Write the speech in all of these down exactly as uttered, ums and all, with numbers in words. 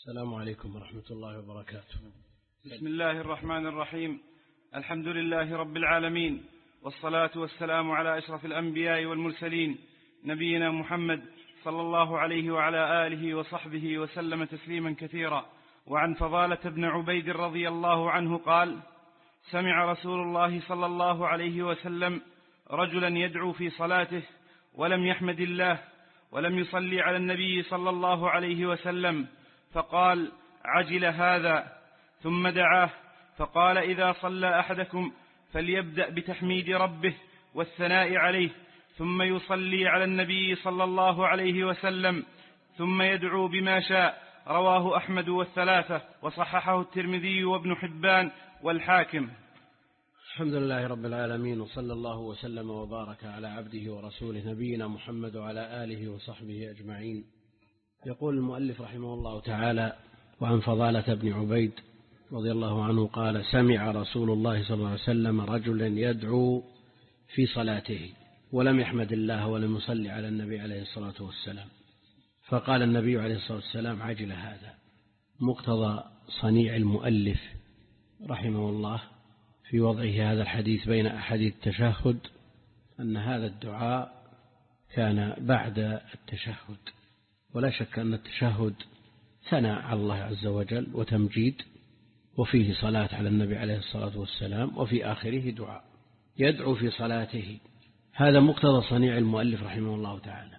السلام عليكم ورحمة الله وبركاته. بسم الله الرحمن الرحيم. الحمد لله رب العالمين، والصلاة والسلام على أشرف الأنبياء والمرسلين، نبينا محمد صلى الله عليه وعلى آله وصحبه وسلم تسليما كثيرا. وعن فضالة بن عبيد رضي الله عنه قال: سمع رسول الله صلى الله عليه وسلم رجلا يدعو في صلاته ولم يحمد الله ولم يصلي على النبي صلى الله عليه وسلم، فقال: عجل هذا. ثم دعاه فقال: إذا صلى أحدكم فليبدأ بتحميد ربه والثناء عليه، ثم يصلي على النبي صلى الله عليه وسلم، ثم يدعو بما شاء. رواه أحمد والثلاثة، وصححه الترمذي وابن حبان والحاكم. الحمد لله رب العالمين، وصلى الله وسلم وبارك على عبده ورسوله نبينا محمد وعلى آله وصحبه أجمعين. يقول المؤلف رحمه الله تعالى: وعن فضالة بن عبيد رضي الله عنه قال: سمع رسول الله صلى الله عليه وسلم رجلا يدعو في صلاته ولم يحمد الله ولم يصلي على النبي عليه الصلاة والسلام، فقال النبي عليه الصلاة والسلام: عجل هذا. مقتضى صنيع المؤلف رحمه الله في وضعه هذا الحديث بين أحاديث التشهد أن هذا الدعاء كان بعد التشهد، ولا شك أن التشهد ثناء على الله عز وجل وتمجيد، وفيه صلاة على النبي عليه الصلاة والسلام، وفي آخره دعاء. يدعو في صلاته، هذا مقتضى صنيع المؤلف رحمه الله تعالى،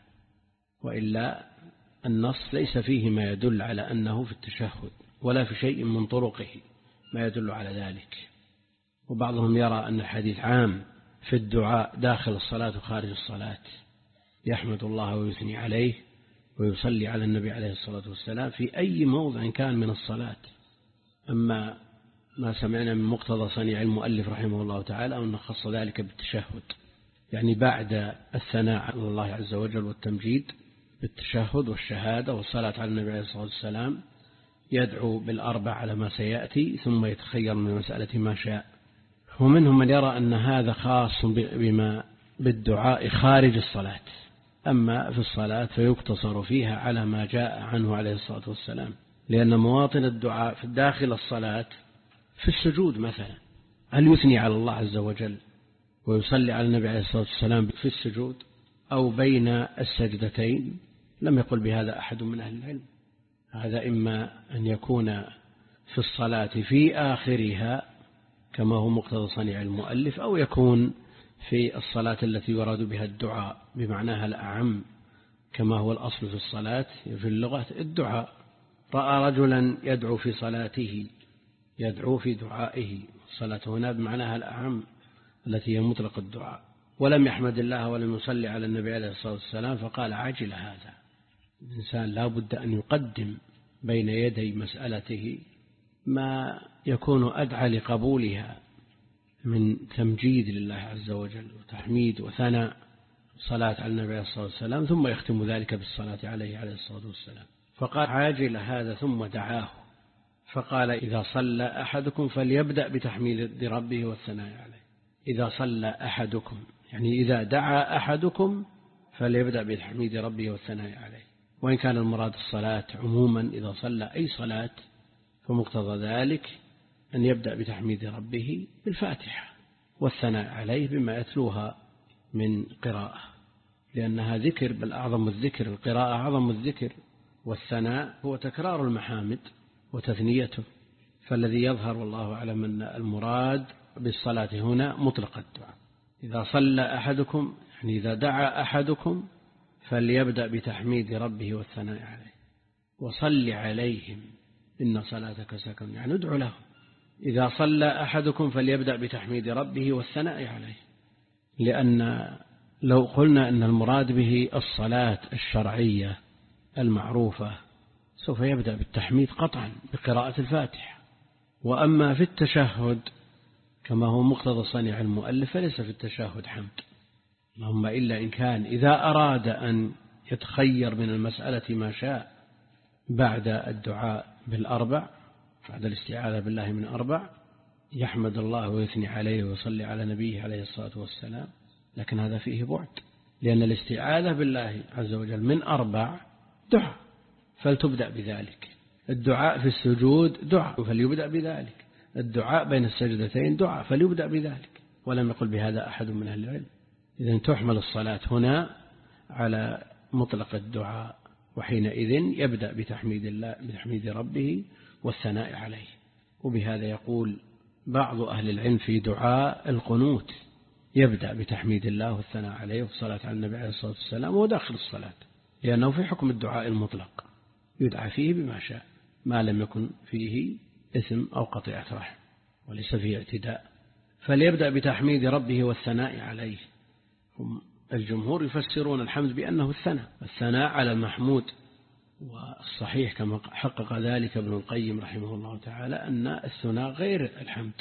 وإلا النص ليس فيه ما يدل على أنه في التشهد، ولا في شيء من طرقه ما يدل على ذلك. وبعضهم يرى أن الحديث عام في الدعاء داخل الصلاة وخارج الصلاة، يحمد الله ويثني عليه ويصلي على النبي عليه الصلاة والسلام في أي موضع كان من الصلاة. أما ما سمعنا من مقتضى صنيع المؤلف رحمه الله تعالى أنه خص ذلك بالتشهد، يعني بعد الثناء على الله عز وجل والتمجيد بالتشهد والشهادة والصلاة على النبي عليه الصلاة والسلام يدعو بالأربع على ما سيأتي، ثم يتخير من مسألة ما شاء. ومنهم من يرى أن هذا خاص بما بالدعاء خارج الصلاة، أما في الصلاة فيقتصر فيها على ما جاء عنه عليه الصلاة والسلام، لأن مواطن الدعاء في داخل الصلاة في السجود مثلا، هل يثني على الله عز وجل ويصلي على النبي عليه الصلاة والسلام في السجود أو بين السجدتين؟ لم يقل بهذا أحد من أهل العلم. هذا إما أن يكون في الصلاة في آخرها كما هو مقتضى صنيع المؤلف، أو يكون في الصلاة التي يراد بها الدعاء بمعناها الأعم كما هو الأصل في الصلاة في اللغة الدعاء. رأى رجلا يدعو في صلاته، يدعو في دعائه، الصلاة هنا بمعناها الأعم التي هي مطلق الدعاء، ولم يحمد الله ولم يصلي على النبي عليه الصلاة والسلام، فقال: عجل هذا. الإنسان لا بد أن يقدم بين يدي مسألته ما يكون أدعى لقبولها من تمجيد لله عز وجل وتحميد وثناء، صلاة على النبي عليه الصلاة والسلام، ثم يختم ذلك بالصلاة عليه عليه الصلاة والسلام. فقال: عاجل هذا. ثم دعاه فقال: إذا صلى أحدكم فليبدأ بتحميد ربه والثناء عليه. إذا صلى أحدكم يعني إذا دعا أحدكم فليبدأ بتحميد ربه والثناء عليه. وإن كان المراد الصلاة عموما، إذا صلى أي صلاة فمقتضى ذلك أن يبدأ بتحميد ربه بالفاتحة والثناء عليه بما يتلوها من قراءة، لأنها ذكر، بل أعظم الذكر القراءة أعظم الذكر، والثناء هو تكرار المحامد وتثنيته. فالذي يظهر والله أعلم أن المراد بالصلاة هنا مطلق الدعاء. إذا صلى أحدكم يعني إذا دعا أحدكم فليبدأ بتحميد ربه والثناء عليه وصل عليهم إن صلاتك سكن، يعني ادعو لهم. إذا صلى أحدكم فليبدأ بتحميد ربه والثناء عليه، لأن لو قلنا أن المراد به الصلاة الشرعية المعروفة سوف يبدأ بالتحميد قطعا بقراءة الفاتحة. وأما في التشهد كما هو مقتضى صنيع المؤلف فليس في التشهد حمد، اللهم إلا إن كان إذا أراد أن يتخير من المسألة ما شاء بعد الدعاء بالأربع، بعد الاستعاذة بالله من أربع، يحمد الله ويثني عليه ويصلي على نبيه عليه الصلاة والسلام، لكن هذا فيه بعد، لأن الاستعاذة بالله عز وجل من أربع دعاء، فلتبدأ بذلك. الدعاء في السجود دعاء فليبدأ بذلك، الدعاء بين السجدتين دعاء فليبدأ بذلك، ولم يقل بهذا أحد من أهل العلم. إذن تحمل الصلاة هنا على مطلق الدعاء، وحينئذ يبدأ بتحميد الله بتحميد ربه والثناء عليه. وبهذا يقول بعض أهل العلم في دعاء القنوت يبدأ بتحميد الله والثناء عليه والصلاة على النبي عليه الصلاة والسلام وداخل الصلاة، لأنه في حكم الدعاء المطلق يدعى فيه بما شاء ما لم يكن فيه إثم أو قطيعة رحم وليس فيه اعتداء. فليبدأ بتحميد ربه والثناء عليه. هم الجمهور يفسرون الحمد بأنه الثناء، الثناء على المحمود، والصحيح كما حقق ذلك ابن القيم رحمه الله تعالى أن الثناء غير الحمد،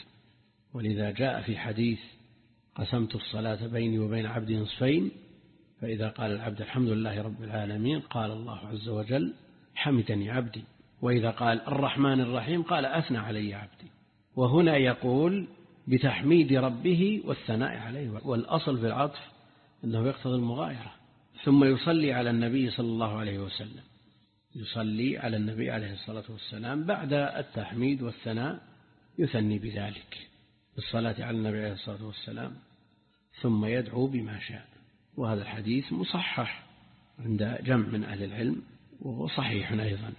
ولذا جاء في حديث قسمت الصلاة بيني وبين عبدي نصفين، فإذا قال العبد الحمد لله رب العالمين قال الله عز وجل حمدني عبدي، وإذا قال الرحمن الرحيم قال أثنى علي عبدي. وهنا يقول بتحميد ربه والثناء عليه، والأصل في العطف أنه يقتضي المغايرة. ثم يصلي على النبي صلى الله عليه وسلم، يصلي على النبي عليه الصلاة والسلام بعد التحميد والثناء، يثني بذلك بالصلاة على النبي عليه الصلاة والسلام، ثم يدعو بما شاء. وهذا الحديث مصحح عند جمع من أهل العلم، وهو صحيح أيضا،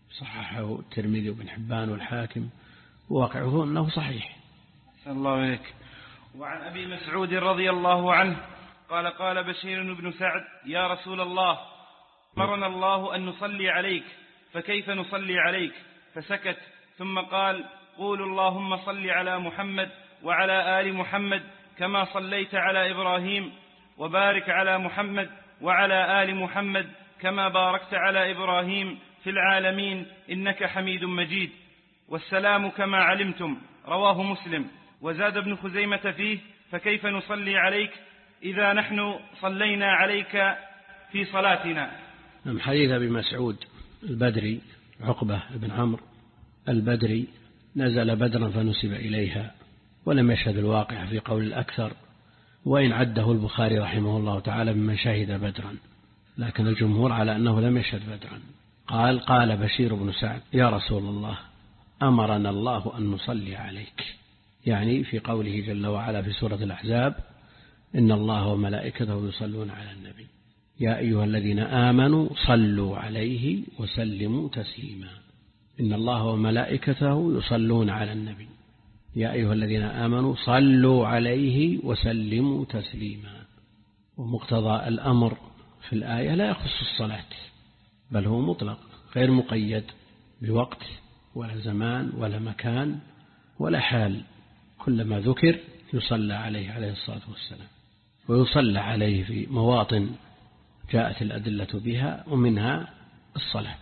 صححه الترمذي وابن حبان والحاكم، وواقعه أنه صحيح. الله عليك. وعن أبي مسعود رضي الله عنه قال قال بشير بن سعد يا رسول الله أمرنا الله أن نصلي عليك فكيف نصلي عليك؟ فسكت، ثم قال قولوا اللهم صل على محمد وعلى آل محمد كما صليت على إبراهيم، وبارك على محمد وعلى آل محمد كما باركت على إبراهيم في العالمين إنك حميد مجيد. والسلام كما علمتم، رواه مسلم. وزاد ابن خزيمة فيه فكيف نصلي عليك إذا نحن صلينا عليك في صلاتنا. من حديث أبي مسعود البدري عقبة بن عمرو البدري نزل بدرا فنسب إليها، ولم يشهد الواقع في قول الأكثر، وإن عده البخاري رحمه الله تعالى بمن شهد بدرا، لكن الجمهور على أنه لم يشهد بدرا. قال قال بشير بن سعد يا رسول الله أمرنا الله أن نصلي عليك، يعني في قوله جل وعلا في سورة الأحزاب إن الله وملائكته يصلون على النبي يا أيها الذين آمنوا صلوا عليه وسلموا تسليما. إن الله وملائكته يصلون على النبي يا أيها الذين آمنوا صلوا عليه وسلموا تسليما. ومقتضى الأمر في الآية لا يخص الصلاة، بل هو مطلق غير مقيد بوقت ولا زمان ولا مكان ولا حال، كلما ذكر يصلى عليه عليه الصلاة والسلام، ويصلى عليه في مواطن جاءت الأدلة بها، ومنها الصلاة.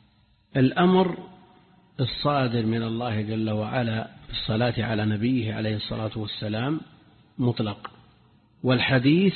الأمر الصادر من الله جل وعلا بالصلاة على نبيه عليه الصلاة والسلام مطلق، والحديث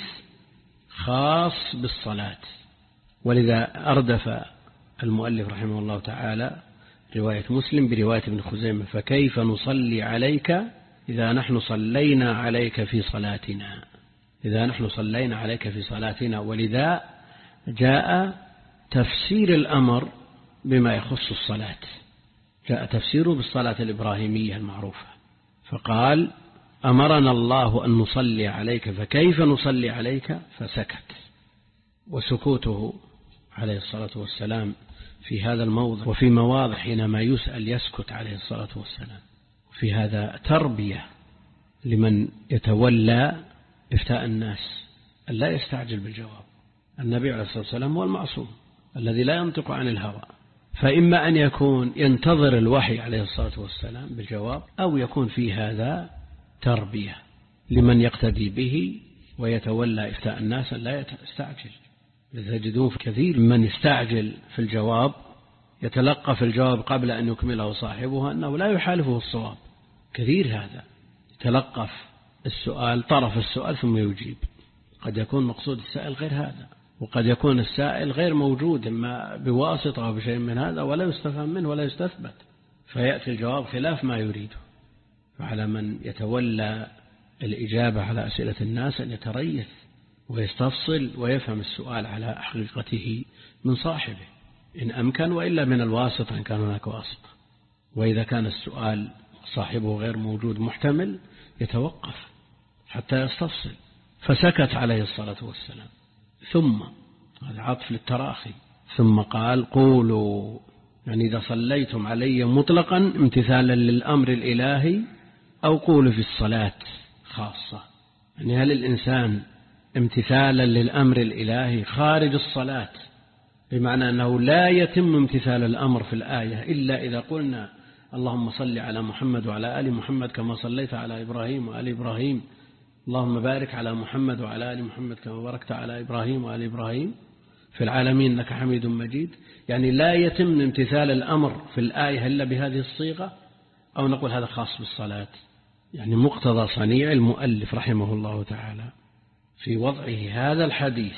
خاص بالصلاة، ولذا أردف المؤلف رحمه الله تعالى رواية مسلم برواية ابن خزيمة فكيف نصلي عليك إذا نحن صلينا عليك في صلاتنا، إذا نحن صلينا عليك في صلاتنا. ولذا جاء تفسير الأمر بما يخص الصلاة، جاء تفسيره بالصلاة الإبراهيمية المعروفة، فقال أمرنا الله أن نصلي عليك فكيف نصلي عليك؟ فسكت. وسكوته عليه الصلاة والسلام في هذا الموضع وفي مواضع حينما يسأل يسكت عليه الصلاة والسلام، في هذا تربية لمن يتولى إفتاء الناس أن لا يستعجل بالجواب. النبي عليه الصلاة والسلام هو المعصوم الذي لا ينطق عن الهوى، فإما أن يكون ينتظر الوحي عليه الصلاة والسلام بالجواب، أو يكون في هذا تربية لمن يقتدي به ويتولى إفتاء الناس أن لا يستعجل. تجدون كثير من يستعجل في الجواب يتلقى في الجواب قبل أن يكمله صاحبه أنه لا يحالفه الصواب، كثير هذا يتلقف السؤال طرف السؤال ثم يجيب. قد يكون مقصود السائل غير هذا، وقد يكون السائل غير موجود إما بواسطة أو بشيء من هذا ولا يستفهم منه ولا يستثبت، فيأتي الجواب خلاف ما يريده. فعلى من يتولى الإجابة على أسئلة الناس أن يتريث ويستفصل ويفهم السؤال على حقيقته من صاحبه. إن أمكن، وإلا من الواسطة إن كان هناك واسطة. وإذا كان السؤال صاحبه غير موجود محتمل يتوقف حتى يستفصل. فسكت عليه الصلاة والسلام، ثم هذا عطف للتراخي، ثم قال قولوا، يعني إذا صليتم علي مطلقا امتثالا للأمر الإلهي، أو قولوا في الصلاة خاصة. يعني هل الإنسان امتثالا للأمر الإلهي خارج الصلاة، بمعنى أنه لا يتم امتثال الأمر في الآية إلا إذا قلنا اللهم صل على محمد وعلى آل محمد كما صليت على إبراهيم وآل إبراهيم، اللهم بارك على محمد وعلى آل محمد كما باركت على إبراهيم وآل إبراهيم في العالمين إنك حميد مجيد. يعني لا يتم امتثال الأمر في الآية إلا بهذه الصيغة، أو نقول هذا خاص بالصلاة. يعني مقتضى صنيع المؤلف رحمه الله تعالى في وضعه هذا الحديث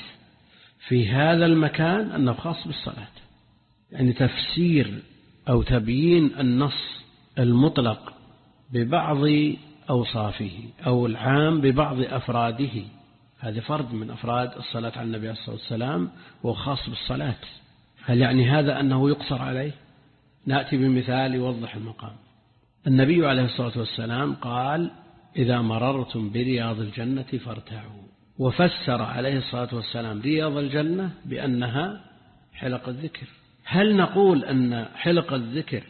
في هذا المكان أنه خاص بالصلاة، يعني تفسير أو تبيين النص المطلق ببعض أوصافه أو العام ببعض أفراده. هذا فرد من أفراد الصلاة على النبي صلى الله عليه وسلم وخاص بالصلاة. هل يعني هذا أنه يقصر عليه؟ نأتي بمثال يوضح المقام. النبي عليه الصلاة والسلام قال إذا مررتم برياض الجنة فارتعوا، وفسر عليه الصلاة والسلام رياض الجنة بأنها حلق الذكر. هل نقول أن حلق الذكر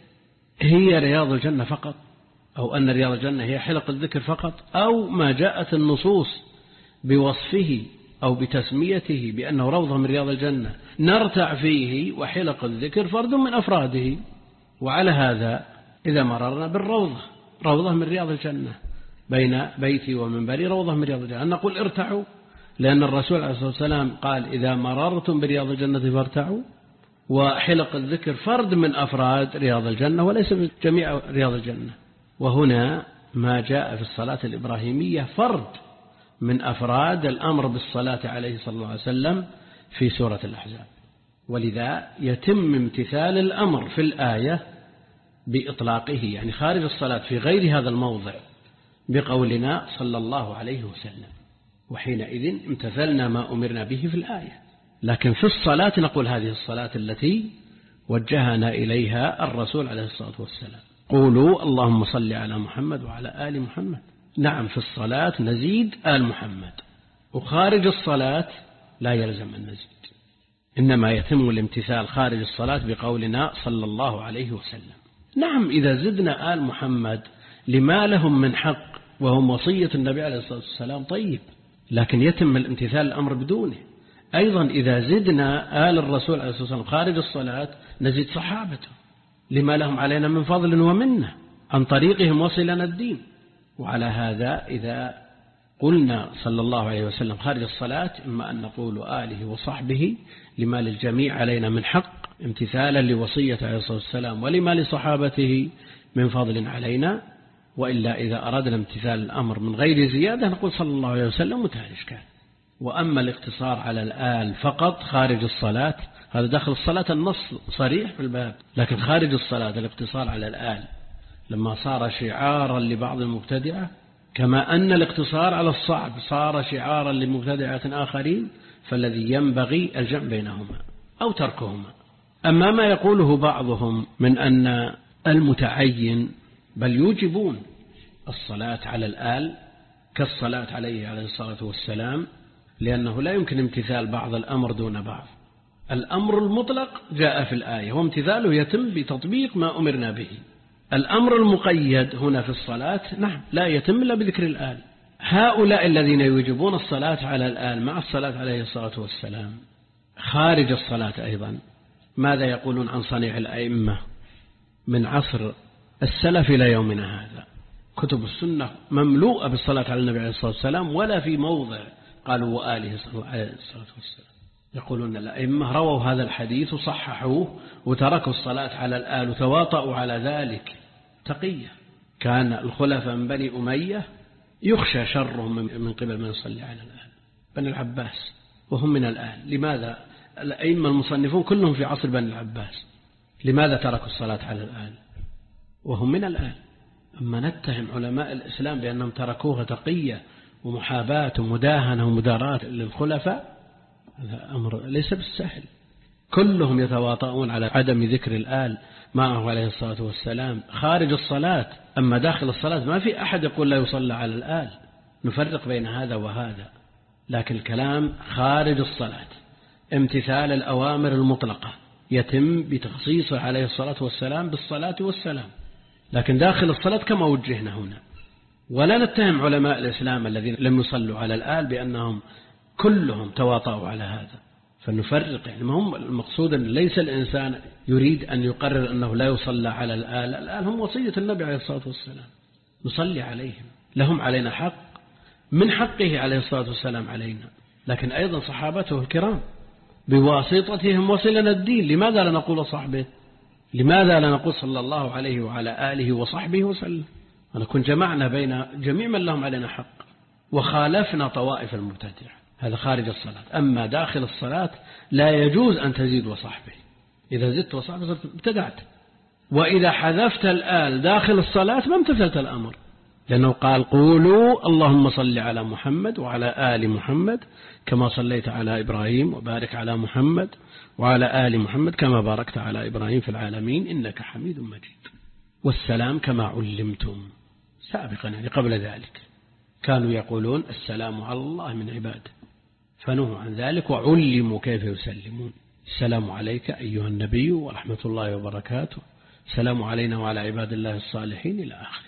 هي رياض الجنة فقط، أو أن رياض الجنة هي حلق الذكر فقط، أو ما جاءت النصوص بوصفه أو بتسميته بأنه روضة من رياض الجنة نرتع فيه، وحلق الذكر فرد من أفراده؟ وعلى هذا إذا مررنا بالروضة، روضة من رياض الجنة، بين بيتي ومنبري روضة من رياض الجنة، نقول ارتعوا، لأن الرسول عليه الصلاة والسلام قال إذا مررتم برياض الجنة فارتعوا، وحلق الذكر فرد من أفراد رياض الجنة وليس من جميع رياض الجنة. وهنا ما جاء في الصلاة الإبراهيمية فرد من أفراد الأمر بالصلاة عليه صلى الله عليه وسلم في سورة الأحزاب، ولذا يتم امتثال الأمر في الآية بإطلاقه، يعني خارج الصلاة في غير هذا الموضع بقولنا صلى الله عليه وسلم، وحينئذ امتثلنا ما أمرنا به في الآية. لكن في الصلاة نقول هذه الصلاة التي وجهنا إليها الرسول عليه الصلاة والسلام، قولوا اللهم صل على محمد وعلى آل محمد. نعم في الصلاة نزيد آل محمد، وخارج الصلاة لا يلزم أن نزيد، إنما يتم الامتثال خارج الصلاة بقولنا صلى الله عليه وسلم. نعم إذا زدنا آل محمد لما لهم من حق وهم وصية النبي عليه الصلاة والسلام طيب، لكن يتم الامتثال الأمر بدونه. أيضا إذا زدنا آل الرسول عليه الصلاة والسلام خارج الصلاة نزيد صحابته لما لهم علينا من فضل ومنه، عن طريقهم وصلنا الدين. وعلى هذا إذا قلنا صلى الله عليه وسلم خارج الصلاة إما أن نقول آله وصحبه لما للجميع علينا من حق امتثالا لوصية عليه الصلاة والسلام، ولما لصحابته من فضل علينا. وإلا إذا أردنا امتثال الأمر من غير زيادة نقول صلى الله عليه وسلم وتهل إشكال. وأما الاقتصار على الآل فقط خارج الصلاة هذا داخل الصلاة، النص صريح في الباب، لكن خارج الصلاة الاقتصار على الآل لما صار شعارا لبعض المبتدعة، كما أن الاقتصار على الصعب صار شعارا لمبتدعة آخرين، فالذي ينبغي الجمع بينهما أو تركهما. أما ما يقوله بعضهم من أن المتعين بل يوجبون الصلاة على الآل كالصلاة عليه عليه الصلاة والسلام، لأنه لا يمكن امتثال بعض الأمر دون بعض. الأمر المطلق جاء في الآية وامتثاله يتم بتطبيق ما أمرنا به. الأمر المقيد هنا في الصلاة نعم لا يتم إلا بذكر الآل. هؤلاء الذين يوجبون الصلاة على الآل مع الصلاة عليه الصلاة والسلام خارج الصلاة أيضا ماذا يقولون عن صنيع الأئمة من عصر السلف إلى يومنا هذا؟ كتب السنة مملوءة بالصلاة على النبي عليه الصلاة والسلام، ولا في موضع قالوا وآله عليه الصلاة والسلام. يقولون الأئمة رووا هذا الحديث وصححوه وتركوا الصلاة على الآل وتواطؤوا على ذلك تقية. كان الخلفاء من بني أمية يخشى شرهم من قبل من يصلي على الآل، بني العباس وهم من الآل. لماذا الأئمة المصنفون كلهم في عصر بني العباس لماذا تركوا الصلاة على الآل وهم من الآل؟ أما نتهم علماء الإسلام بأنهم تركوها تقية ومحاباة ومداهنة ومداراة للخلفاء، هذا أمر ليس بالسهل. كلهم يتواطؤون على عدم ذكر الآل معه عليه الصلاة والسلام خارج الصلاة. أما داخل الصلاة ما في أحد يقول لا يصلى على الآل، نفرق بين هذا وهذا. لكن الكلام خارج الصلاة امتثال الأوامر المطلقة يتم بتخصيصه عليه الصلاة والسلام بالصلاة والسلام. لكن داخل الصلاة كما وجهنا هنا، ولا نتهم علماء الإسلام الذين لم يصلوا على الآل بأنهم كلهم تواطؤوا على هذا، فنفرق. يعني ما هم المقصود أن ليس الإنسان يريد أن يقرر أنه لا يصلى على الآل. الآل هم وصية النبي عليه الصلاة والسلام، نصلي عليهم، لهم علينا حق، من حقه عليه الصلاة والسلام علينا، لكن أيضا صحابته الكرام بواسطتهم وصلنا الدين. لماذا لا نقول صحبه؟ لماذا لا نقول صلى الله عليه وعلى آله وصحبه وسلم؟ ونكون جمعنا بين جميع من لهم علينا حق وخالفنا طوائف المبتدعة. هذا خارج الصلاة. أما داخل الصلاة لا يجوز أن تزيد وصحبه، إذا زدت وصحبه ابتدعت. وإذا حذفت الآل داخل الصلاة ما امتثلت الأمر، لأنه قال قولوا اللهم صل على محمد وعلى آل محمد كما صليت على إبراهيم وبارك على محمد وعلى آل محمد كما باركت على إبراهيم في العالمين إنك حميد مجيد. والسلام كما علمتم سابقا، يعني قبل ذلك كانوا يقولون السلام على الله من عباده، فنهوا عن ذلك وعلموا كيف يسلمون. السلام عليك أيها النبي ورحمة الله وبركاته، السلام علينا وعلى عباد الله الصالحين إلى آخره.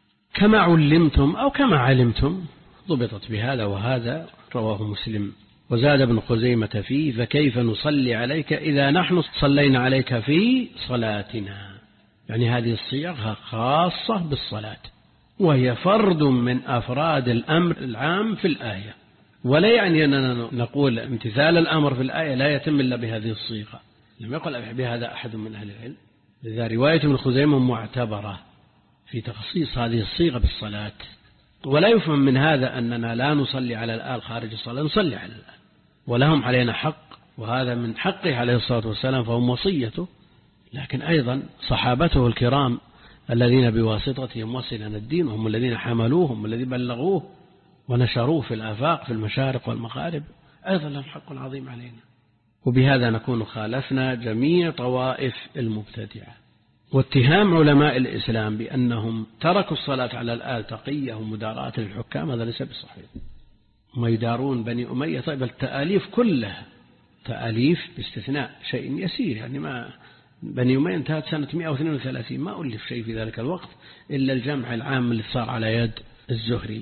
كما علمتم أو كما علمتم ضبطت بهذا وهذا، رواه مسلم. وزاد ابن خزيمة فيه فكيف نصلي عليك إذا نحن صلينا عليك في صلاتنا. يعني هذه الصيغة خاصة بالصلاة، وهي فرد من أفراد الأمر العام في الآية، ولا يعني أننا نقول امتثال الأمر في الآية لا يتم إلا بهذه الصيغة، لم يقل بهذا أحد من أهل العلم. لذا رواية ابن خزيمة معتبرة في تخصيص هذه الصيغة بالصلاة. ولا يفهم من هذا أننا لا نصلي على الآل خارج الصلاة، نصلي على الآل ولهم علينا حق، وهذا من حقه عليه الصلاة والسلام فهم وصيته. لكن أيضا صحابته الكرام الذين بواسطتهم وصلنا الدين، وهم الذين حملوه، هم الذين بلغوه ونشروه في الآفاق في المشارق والمغارب، أيضا لهم حق عظيم علينا. وبهذا نكون خالفنا جميع طوائف المبتدعة. واتهام علماء الإسلام بأنهم تركوا الصلاة على الآل تقية ومداراة للحكام هذا ليس بصحيح. ما يدارون بني أمية، طيب التآليف كلها تآليف باستثناء شيء يسير، يعني ما بني أمية انتهت سنة مئة واثنين وثلاثين، ما ألف شيء في ذلك الوقت إلا الجمع العام اللي صار على يد الزهري،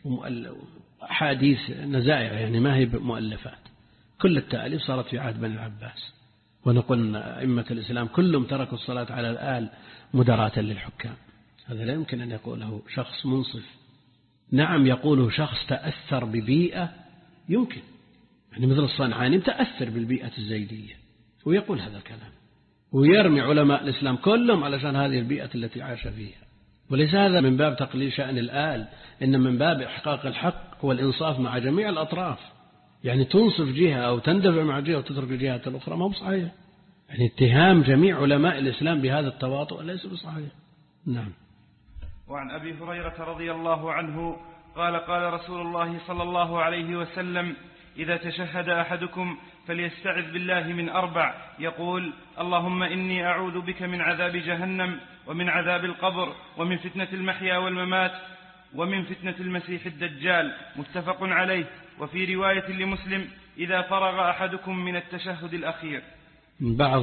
وأحاديث نزائع يعني ما هي مؤلفات. كل التآليف صارت في عهد بني العباس. ونقول أئمة الإسلام كلهم تركوا الصلاة على الآل مداراة للحكام. هذا لا يمكن أن يقوله شخص منصف. نعم يقوله شخص تأثر ببيئة، يمكن يعني مثل الصنعاني تأثر بالبيئة الزيدية ويقول هذا الكلام، ويرمي علماء الإسلام كلهم علشان هذه البيئة التي عاش فيها. وليس هذا من باب تقليل شأن الآل، إن من باب إحقاق الحق والإنصاف مع جميع الأطراف. يعني تنصف جهة أو تندفع مع جهة وتترك الجهة الأخرى ما هو صحيح. يعني اتهام جميع علماء الإسلام بهذا التواطؤ ليس بصحيح. نعم. وعن أبي هريرة رضي الله عنه قال قال رسول الله صلى الله عليه وسلم: إذا تشهد أحدكم فليستعذ بالله من أربع، يقول: اللهم إني أعوذ بك من عذاب جهنم ومن عذاب القبر ومن فتنة المحيا والممات ومن فتنة المسيح الدجال. متفق عليه. وفي رواية لمسلم: إذا فرغ أحدكم من التشهد الأخير. بعض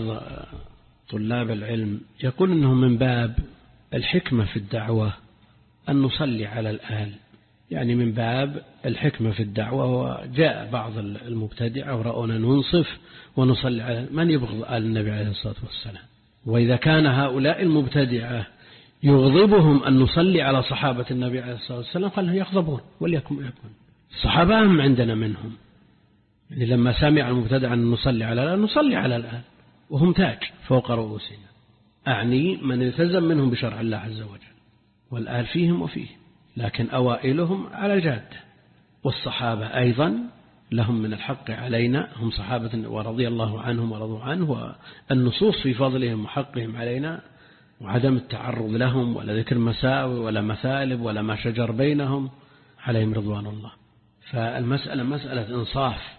طلاب العلم يقول أنه من باب الحكمة في الدعوة أن نصلي على الآل، يعني من باب الحكمة في الدعوة. وجاء بعض المبتدعة ورأونا ننصف ونصلي على من يبغض آل النبي عليه الصلاة والسلام. وإذا كان هؤلاء المبتدعة يغضبهم أن نصلي على صحابة النبي عليه الصلاة والسلام قال يغضبون وليكن يكون. الصحابة هم عندنا منهم، يعني لما سمع المبتدع أن نصلي على الآل نصلي على الآل وهم تاج فوق رؤوسنا، أعني من التزم منهم بشرع الله عز وجل، والآل فيهم وفيه، لكن أوائلهم على جادة. والصحابة أيضا لهم من الحق علينا، هم صحابة ورضي الله عنهم ورضوا عنه، والنصوص في فضلهم وحقهم علينا، وعدم التعرض لهم ولا ذكر مساوي ولا مثالب ولا ما شجر بينهم، عليهم رضوان الله. فالمسألة مسألة إنصاف،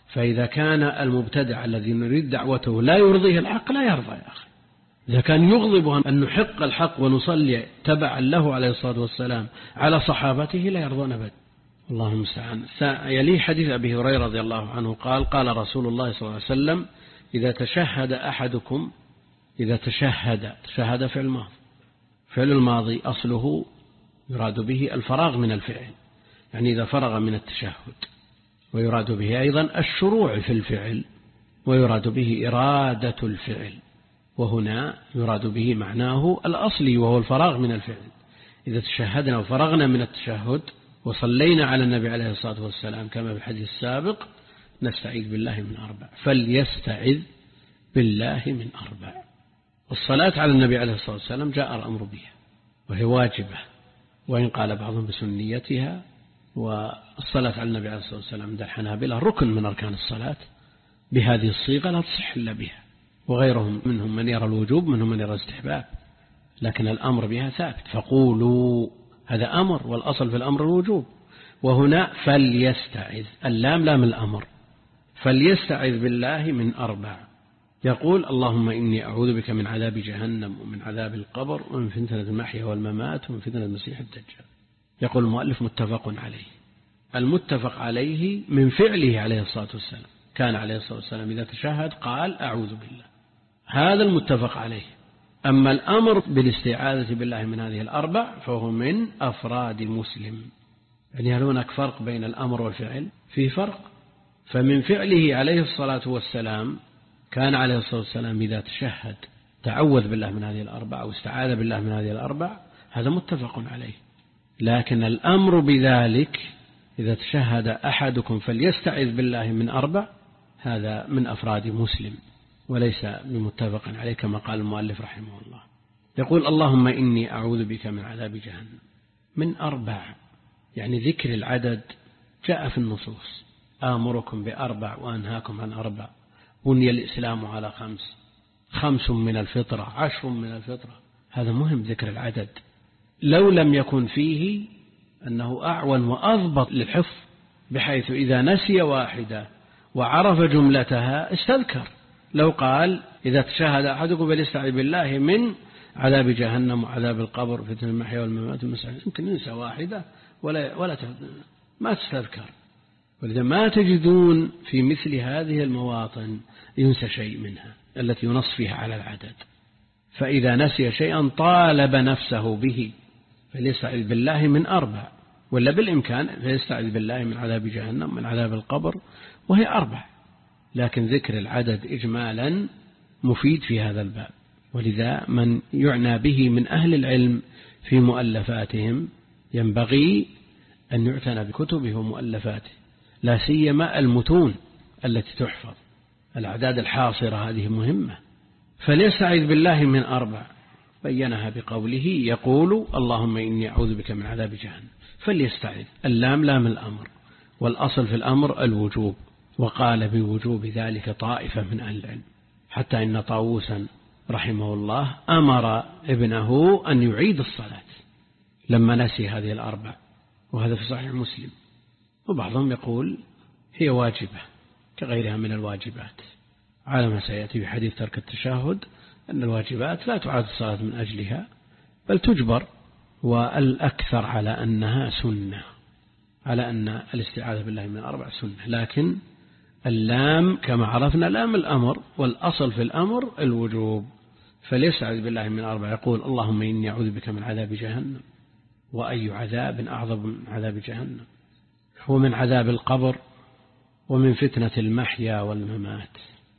فإذا كان المبتدع الذي نريد دعوته لا يرضيه الحق لا يرضى يا أخي. إذا كان يغضب أن نحق الحق ونصلي تبعا له عليه الصلاة والسلام على صحابته لا يرضون أبدا. اللهم المستعان. يلي حديث أبي هريرة رضي الله عنه قال قال رسول الله صلى الله عليه وسلم إذا تشهد أحدكم إذا تشهد تشهد فعل الماضي فعل الماضي أصله يراد به الفراغ من الفعل، يعني إذا فرغ من التشهد، ويراد به أيضا الشروع في الفعل، ويراد به إرادة الفعل، وهنا يراد به معناه الأصلي وهو الفراغ من الفعل. إذا تشهدنا وفرغنا من التشهد وصلينا على النبي عليه الصلاة والسلام كما في الحديث السابق نستعيذ بالله من أربع، فليستعذ بالله من أربع. الصلاة على النبي عليه الصلاة والسلام جاء الأمر بها وهي واجبة، وإن قال بعضهم بسنيتها. والصلاة على النبي عليه الصلاة والسلام عند الحنابلة ركن من أركان الصلاة، بهذه الصيغة لا تصح إلا بها، وغيرهم منهم من يرى الوجوب منهم من يرى الاستحباب، لكن الأمر بها ثابت. فقولوا هذا أمر، والأصل في الأمر الوجوب. وهنا فليستعذ، اللام لام الأمر، فليستعذ بالله من أربع. يقول اللهم إني أعوذ بك من عذاب جهنم ومن عذاب القبر ومن فتنة المحيا والممات ومن فتنة المسيح الدجال. يقول المؤلف متفق عليه. المتفق عليه من فعله عليه الصلاة والسلام، كان عليه الصلاة والسلام إذا تشهد قال أعوذ بالله، هذا المتفق عليه. أما الأمر بالاستعاذة بالله من هذه الأربع فهو من أفراد مسلم. يعني هل هناك فرق بين الأمر والفعل؟ في فرق. فمن فعله عليه الصلاة والسلام كان عليه الصلاة والسلام إذا تشهد تعوذ بالله من هذه الأربع أو استعاذ بالله من هذه الأربع، هذا متفق عليه. لكن الأمر بذلك إذا تشهد أحدكم فليستعذ بالله من أربع، هذا من أفراد مسلم وليس بمتفق عليه كما قال المؤلف رحمه الله. يقول اللهم إني أعوذ بك من عذاب جهنم من أربع، يعني ذكر العدد جاء في النصوص، آمركم بأربع وأنهاكم عن أربع، بني الإسلام على خمس، خمس من الفطرة، عشر من الفطرة. هذا مهم ذكر العدد، لو لم يكن فيه أنه أعون وأضبط للحفظ، بحيث إذا نسي واحدة وعرف جملتها استذكر. لو قال إذا تشهد أحدكم فليستعذ بالله من عذاب جهنم وعذاب القبر فتنة المحيا والممات والمسيح، يمكن ينسى واحدة ولا ولا ما تستذكر. ولذا ما تجدون في مثل هذه المواطن ينسى شيء منها التي ينص فيها على العدد. فإذا نسي شيئا طالب نفسه به فليستعذ بالله من أربع، ولا بالإمكان فليستعذ بالله من عذاب جهنم من عذاب القبر، وهي أربع. لكن ذكر العدد إجمالا مفيد في هذا الباب، ولذا من يعنى به من أهل العلم في مؤلفاتهم ينبغي أن يعتنى بكتبه ومؤلفاته، لا سيما المتون التي تحفظ. الأعداد الحاصرة هذه مهمة. فليستعذ بالله من أربع، بينها بقوله يقول اللهم إني أعوذ بك من عذاب جهنم، فليستعذ، اللام لام الأمر، والأصل في الأمر الوجوب، وقال بوجوب ذلك طائفة من أهل العلم، حتى إن طاووسا رحمه الله أمر ابنه أن يعيد الصلاة لما نسي هذه الأربع، وهذا في صحيح مسلم. وبعضهم يقول هي واجبة كغيرها من الواجبات، على ما سيأتي في حديث ترك التشهد أن الواجبات لا تعاد الصلاة من أجلها بل تجبر، والأكثر على أنها سنة، على أن الاستعاذة بالله من أربع سنة. لكن اللام كما عرفنا لام الأمر، والأصل في الأمر الوجوب. فليستعذ بالله من أربع، يقول اللهم إني أعوذ بك من عذاب جهنم، وأي عذاب أعظم من عذاب جهنم، هو من عذاب القبر ومن فتنة المحيا والممات.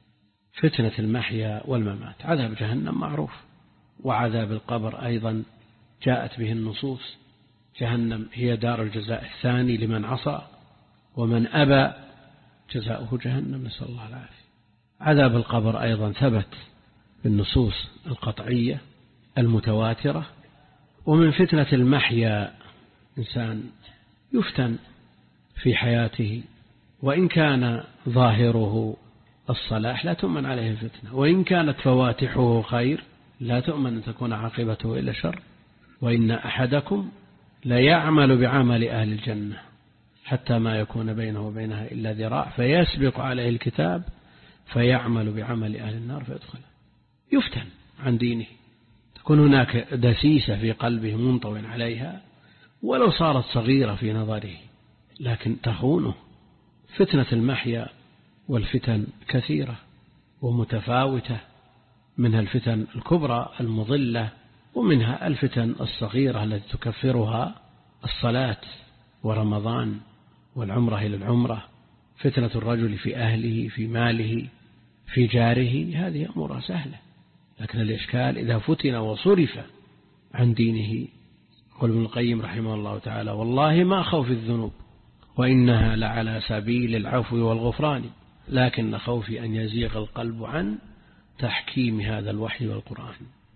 فتنة المحيا والممات عذاب جهنم معروف، وعذاب القبر أيضا جاءت به النصوص. جهنم هي دار الجزاء الثاني لمن عصى، ومن أبى جزاؤه جهنم، نسأل الله العافية. عذاب القبر أيضا ثبت بالنصوص القطعية المتواترة. ومن فتنة المحيا إنسان يفتن في حياته، وإن كان ظاهره الصلاح لا تؤمن عليه الفتنة، وإن كانت فواتحه خير لا تؤمن أن تكون عاقبته إلا شر. وإن أحدكم لا يعمل بعمل أهل الجنة حتى ما يكون بينه وبينها إلا ذراع فيسبق عليه الكتاب فيعمل بعمل أهل النار فيدخل. يفتن عن دينه، تكون هناك دسيسة في قلبه منطوي عليها ولو صارت صغيرة في نظره لكن تخونه. فتنة المحيا والفتن كثيرة ومتفاوتة، منها الفتن الكبرى المضلة ومنها الفتن الصغيرة التي تكفرها الصلاة ورمضان والعمرة إلى العمرة. فتنة الرجل في أهله في ماله في جاره هذه أمورها سهلة، لكن الإشكال إذا فتن وصرف عن دينه. قال ابن القيم رحمه الله تعالى: والله ما خوف الذنوب وإنها لعلى سبيل العفو والغفران، لكن خوفي أن يزيغ القلب عن تحكيم هذا الوحي والقرآن.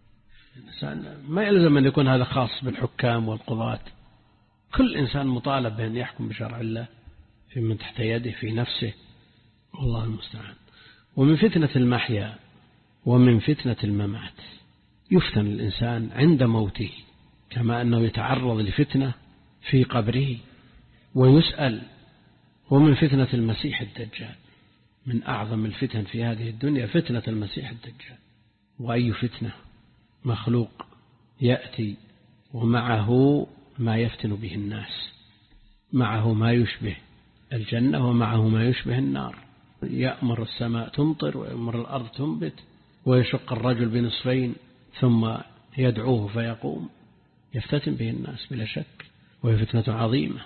الإنسان ما يلزم أن يكون هذا خاص بالحكام والقضاة، كل إنسان مطالب بأن يحكم بشرع الله في من تحت يده في نفسه، والله المستعان. ومن فتنة المحيا ومن فتنة الممات، يفتن الإنسان عند موته كما أنه يتعرض لفتنة في قبره ويسأل. ومن فتنة المسيح الدجال، من أعظم الفتن في هذه الدنيا فتنة المسيح الدجال. وأي فتنة مخلوق يأتي ومعه ما يفتن به الناس، معه ما يشبه الجنة ومعه ما يشبه النار. يأمر السماء تمطر ويأمر الأرض تنبت ويشق الرجل بنصفين ثم يدعوه فيقوم، يفتتن به الناس بلا شك، وهي فتنة عظيمة.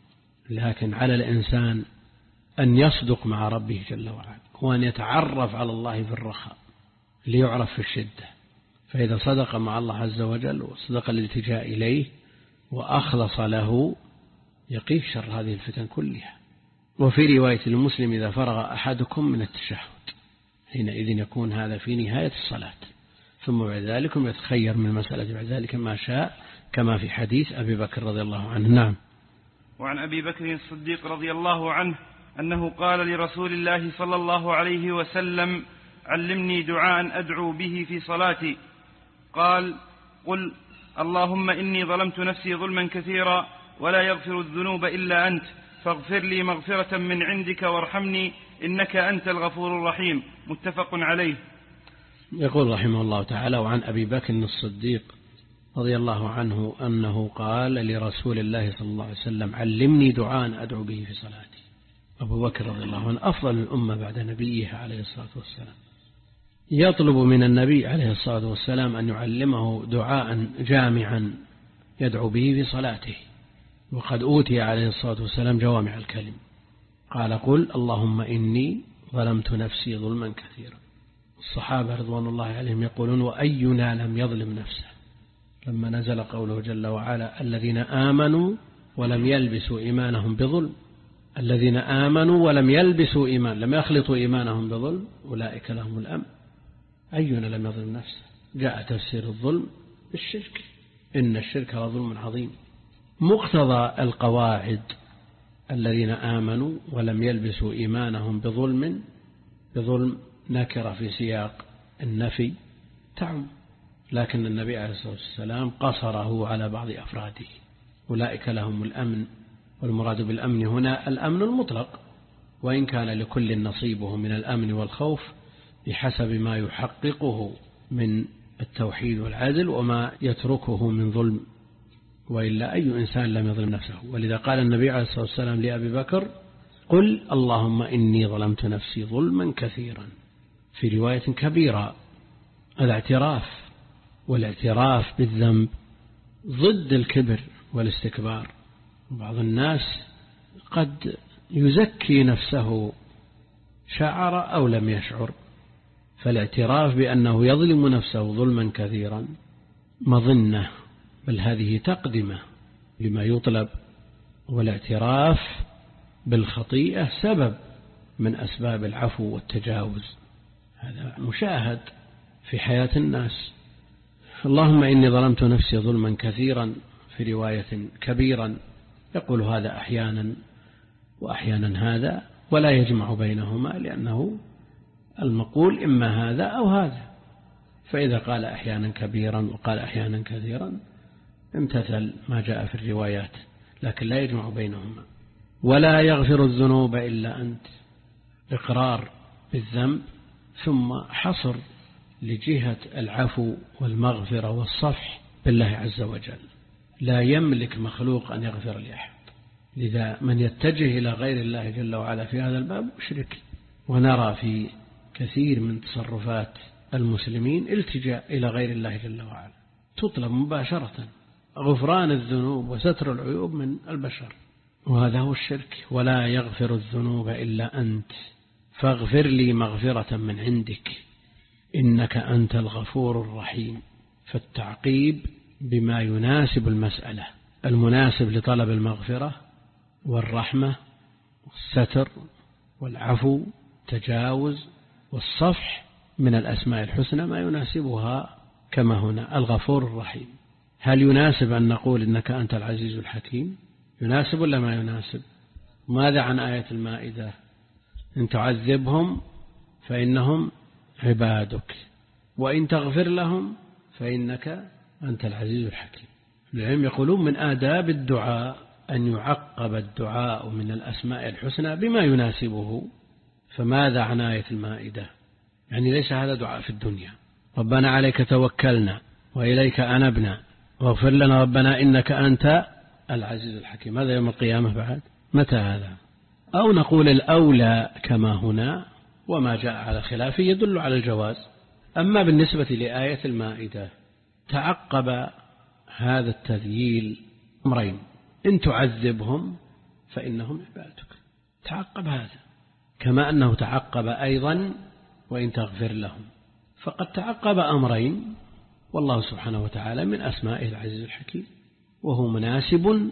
لكن على الإنسان أن يصدق مع ربه جل وعلا وأن يتعرف على الله في الرخاء ليعرف في الشدة. فإذا صدق مع الله عز وجل وصدق الالتجاء إليه وأخلص له يقيه شر هذه الفتن كلها. وفي رواية المسلم: إذا فرغ أحدكم من التشهد، حينئذ يكون هذا في نهاية الصلاة، ثم بعد ذلك يتخير من المسألة بعد ذلك ما شاء، كما في حديث أبي بكر رضي الله عنه. نعم. وعن أبي بكر الصديق رضي الله عنه أنه قال لرسول الله صلى الله عليه وسلم: علمني دعاء أدعو به في صلاتي. قال: قل اللهم إني ظلمت نفسي ظلما كثيرا ولا يغفر الذنوب إلا أنت، فاغفر لي مغفرة من عندك وارحمني إنك أنت الغفور الرحيم. متفق عليه. يقول رحمه الله تعالى: وعن أبي بكر الصديق رضي الله عنه أنه قال لرسول الله صلى الله عليه وسلم: علمني دعاء أدعو به في صلاتي. أبو بكر رضي الله عنه أفضل الأمة بعد نبيه عليه الصلاة والسلام، يطلب من النبي عليه الصلاة والسلام أن يعلمه دعاء جامعا يدعو به في صلاته، وقد أوتي عليه الصلاة والسلام جوامع الكلم. قال: قل اللهم إني ظلمت نفسي ظلما كثيرا. الصحابة رضوان الله عليهم يقولون: وأينا لم يظلم نفسه، لما نزل قوله جل وعلا: الذين آمنوا ولم يلبسوا إيمانهم بظلم. الذين آمنوا ولم يلبسوا إيمان، لم يخلطوا إيمانهم بظلم، أولئك لهم الأمن. أينا لم يظلم نفسه؟ جاء تفسير الظلم بالشرك، إن الشرك لظلم عظيم. مقتضى القواعد: الذين آمنوا ولم يلبسوا إيمانهم بظلم، بظلم نكرة في سياق النفي تعم، لكن النبي عليه الصلاة والسلام قصره على بعض أفراده: أولئك لهم الأمن. والمراد بالأمن هنا الأمن المطلق، وإن كان لكل نصيبه من الأمن والخوف بحسب ما يحققه من التوحيد والعدل وما يتركه من ظلم، وإلا أي إنسان لم يظلم نفسه. ولذا قال النبي عليه الصلاة والسلام لأبي بكر: قل اللهم إني ظلمت نفسي ظلما كثيرا، في رواية كبيرة. الاعتراف، والاعتراف بالذنب ضد الكبر والاستكبار. بعض الناس قد يزكي نفسه شعر أو لم يشعر، فالاعتراف بأنه يظلم نفسه ظلما كثيرا مظنة، بل هذه تقدمة لما يطلب. والاعتراف بالخطيئة سبب من أسباب العفو والتجاوز، هذا مشاهد في حياة الناس. اللهم إني ظلمت نفسي ظلما كثيرا في رواية كبيرا، يقول هذا أحيانا وأحيانا هذا، ولا يجمع بينهما، لأنه المقول إما هذا أو هذا. فإذا قال أحيانا كبيرا وقال أحيانا كثيرا امتثل ما جاء في الروايات، لكن لا يجمع بينهما. ولا يغفر الذنوب إلا أنت، إقرار بالذنب ثم حصر لجهة العفو والمغفرة والصفح بالله عز وجل. لا يملك مخلوق أن يغفر لأحد، لذا من يتجه إلى غير الله جل وعلا في هذا الباب مشرك. ونرى في كثير من تصرفات المسلمين التجاء إلى غير الله جل وعلا، تطلب مباشرة غفران الذنوب وستر العيوب من البشر، وهذا هو الشرك. ولا يغفر الذنوب إلا أنت فاغفر لي مغفرة من عندك إنك أنت الغفور الرحيم. فالتعقيب بما يناسب المسألة، المناسب لطلب المغفرة والرحمة والستر والعفو تجاوز والصفح من الأسماء الحسنى ما يناسبها، كما هنا الغفور الرحيم. هل يناسب أن نقول إنك أنت العزيز الحكيم؟ يناسب ولا ما يناسب؟ ماذا عن آية المائدة؟ إن تعذبهم فإنهم عبادك وإن تغفر لهم فإنك أنت العزيز الحكيم. العلم يقولون من آداب الدعاء أن يعقب الدعاء من الأسماء الحسنى بما يناسبه. فماذا عن آية المائدة؟ يعني ليس هذا دعاء في الدنيا، ربنا عليك توكلنا وإليك أنبنا واغفر لنا ربنا إنك أنت العزيز الحكيم. هذا يوم القيامة بعد؟ متى هذا؟ أو نقول الأولى كما هنا، وما جاء على خلافه يدل على الجواز. أما بالنسبة لآية المائدة تعقب هذا التذييل أمرين: إن تعذبهم فإنهم عبادك، تعقب هذا، كما أنه تعقب أيضا وإن تغفر لهم. فقد تعقب أمرين، والله سبحانه وتعالى من أسمائه العزيز الحكيم، وهو مناسب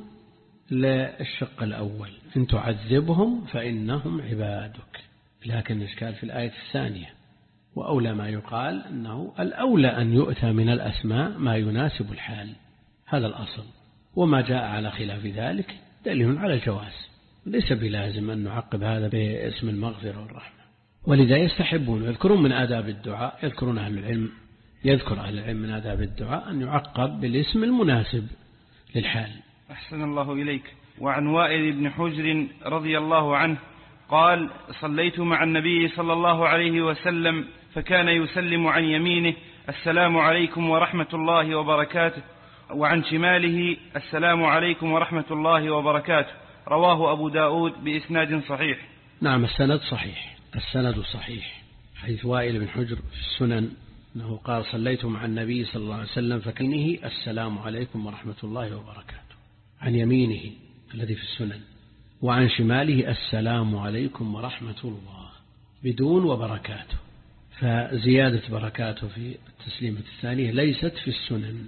للشق الأول: إن تعذبهم فإنهم عبادك. لكن الإشكال في الآية الثانية، وأولى ما يقال أنه الأولى أن يؤتى من الأسماء ما يناسب الحال، هذا الأصل. وما جاء على خلاف ذلك دليل على الجواز، ليس بلازم أن نعقب هذا باسم المغفرة والرحمة. ولذا يستحبون يذكرون من آداب الدعاء، يذكرون أهل العلم يذكر أهل العلم من آداب الدعاء أن يعقب بالاسم المناسب للحال. أحسن الله إليك. وعن وائل بن حجر رضي الله عنه قال: صليت مع النبي صلى الله عليه وسلم فكان يسلم عن يمينه: السلام عليكم ورحمة الله وبركاته، وعن شماله: السلام عليكم ورحمة الله وبركاته. رواه أبو داود بإسناد صحيح. نعم، السند صحيح، السند صحيح، حيث وائل بن حجر في السنن أنه قال: صليت مع النبي صلى الله عليه وسلم فكانه السلام عليكم ورحمة الله وبركاته، عن يمينه الذي في السنن، وعن شماله السلام عليكم ورحمة الله بدون وبركاته. فزيادة بركاته في التسليمة الثانية ليست في السنن.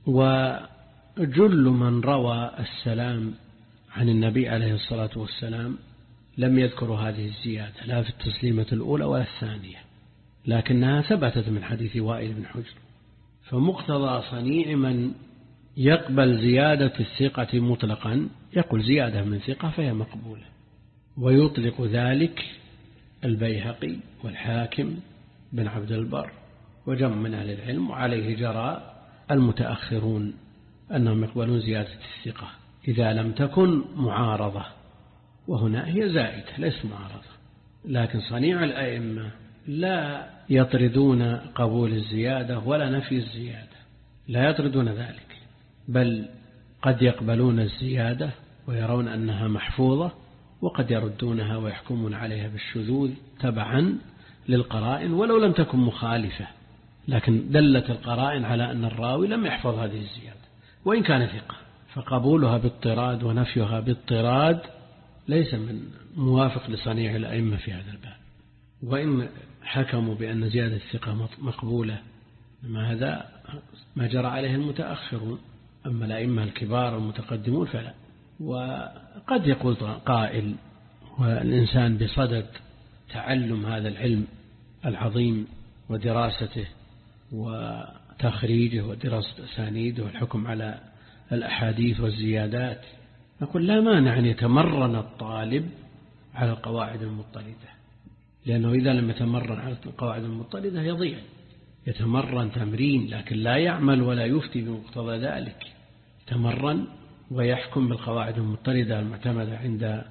وجل من روى السلام عن النبي عليه الصلاة والسلام لم يذكروا هذه الزيادة لا في التسليمة الأولى ولا الثانية، لكنها ثبتت من حديث وائل بن حجر. فمقتضى صنيع من يقبل زيادة الثقة مطلقا يقول زيادة من ثقة فهي مقبولة، ويطلق ذلك البيهقي والحاكم بن عبد البر وجمع من أهل العلم، وعليه جرى المتأخرون أنهم يقبلون زيادة الثقة إذا لم تكن معارضة، وهنا هي زائدة ليس معارضة. لكن صنيع الأئمة لا يطردون قبول الزيادة ولا نفي الزيادة، لا يطردون ذلك، بل قد يقبلون الزيادة ويرون أنها محفوظة، وقد يردونها ويحكمون عليها بالشذوذ تبعا للقرائن ولو لم تكن مخالفة، لكن دلت القرائن على أن الراوي لم يحفظ هذه الزيادة وإن كان ثقة، فقبولها باضطراد ونفيها باضطراد ليس من موافق لصنيع الأئمة في هذا الباب. وإن حكموا بأن زيادة الثقة مقبولة، ما هذا ما جرى عليه المتأخرون، أما الأئمة الكبار المتقدمون فلا. وقد يقول قائل، والإنسان بصدد تعلم هذا العلم العظيم ودراسته وتخريجه ودراسة أسانيده والحكم على الأحاديث والزيادات، نقول لا مانع أن يتمرن الطالب على القواعد المضطردة، لأنه إذا لم يتمرن على القواعد المضطردة يضيع. يتمرن تمرين لكن لا يعمل ولا يفتي بمقتضى ذلك، تمرن ويحكم بالقواعد المضطردة المعتمدة عند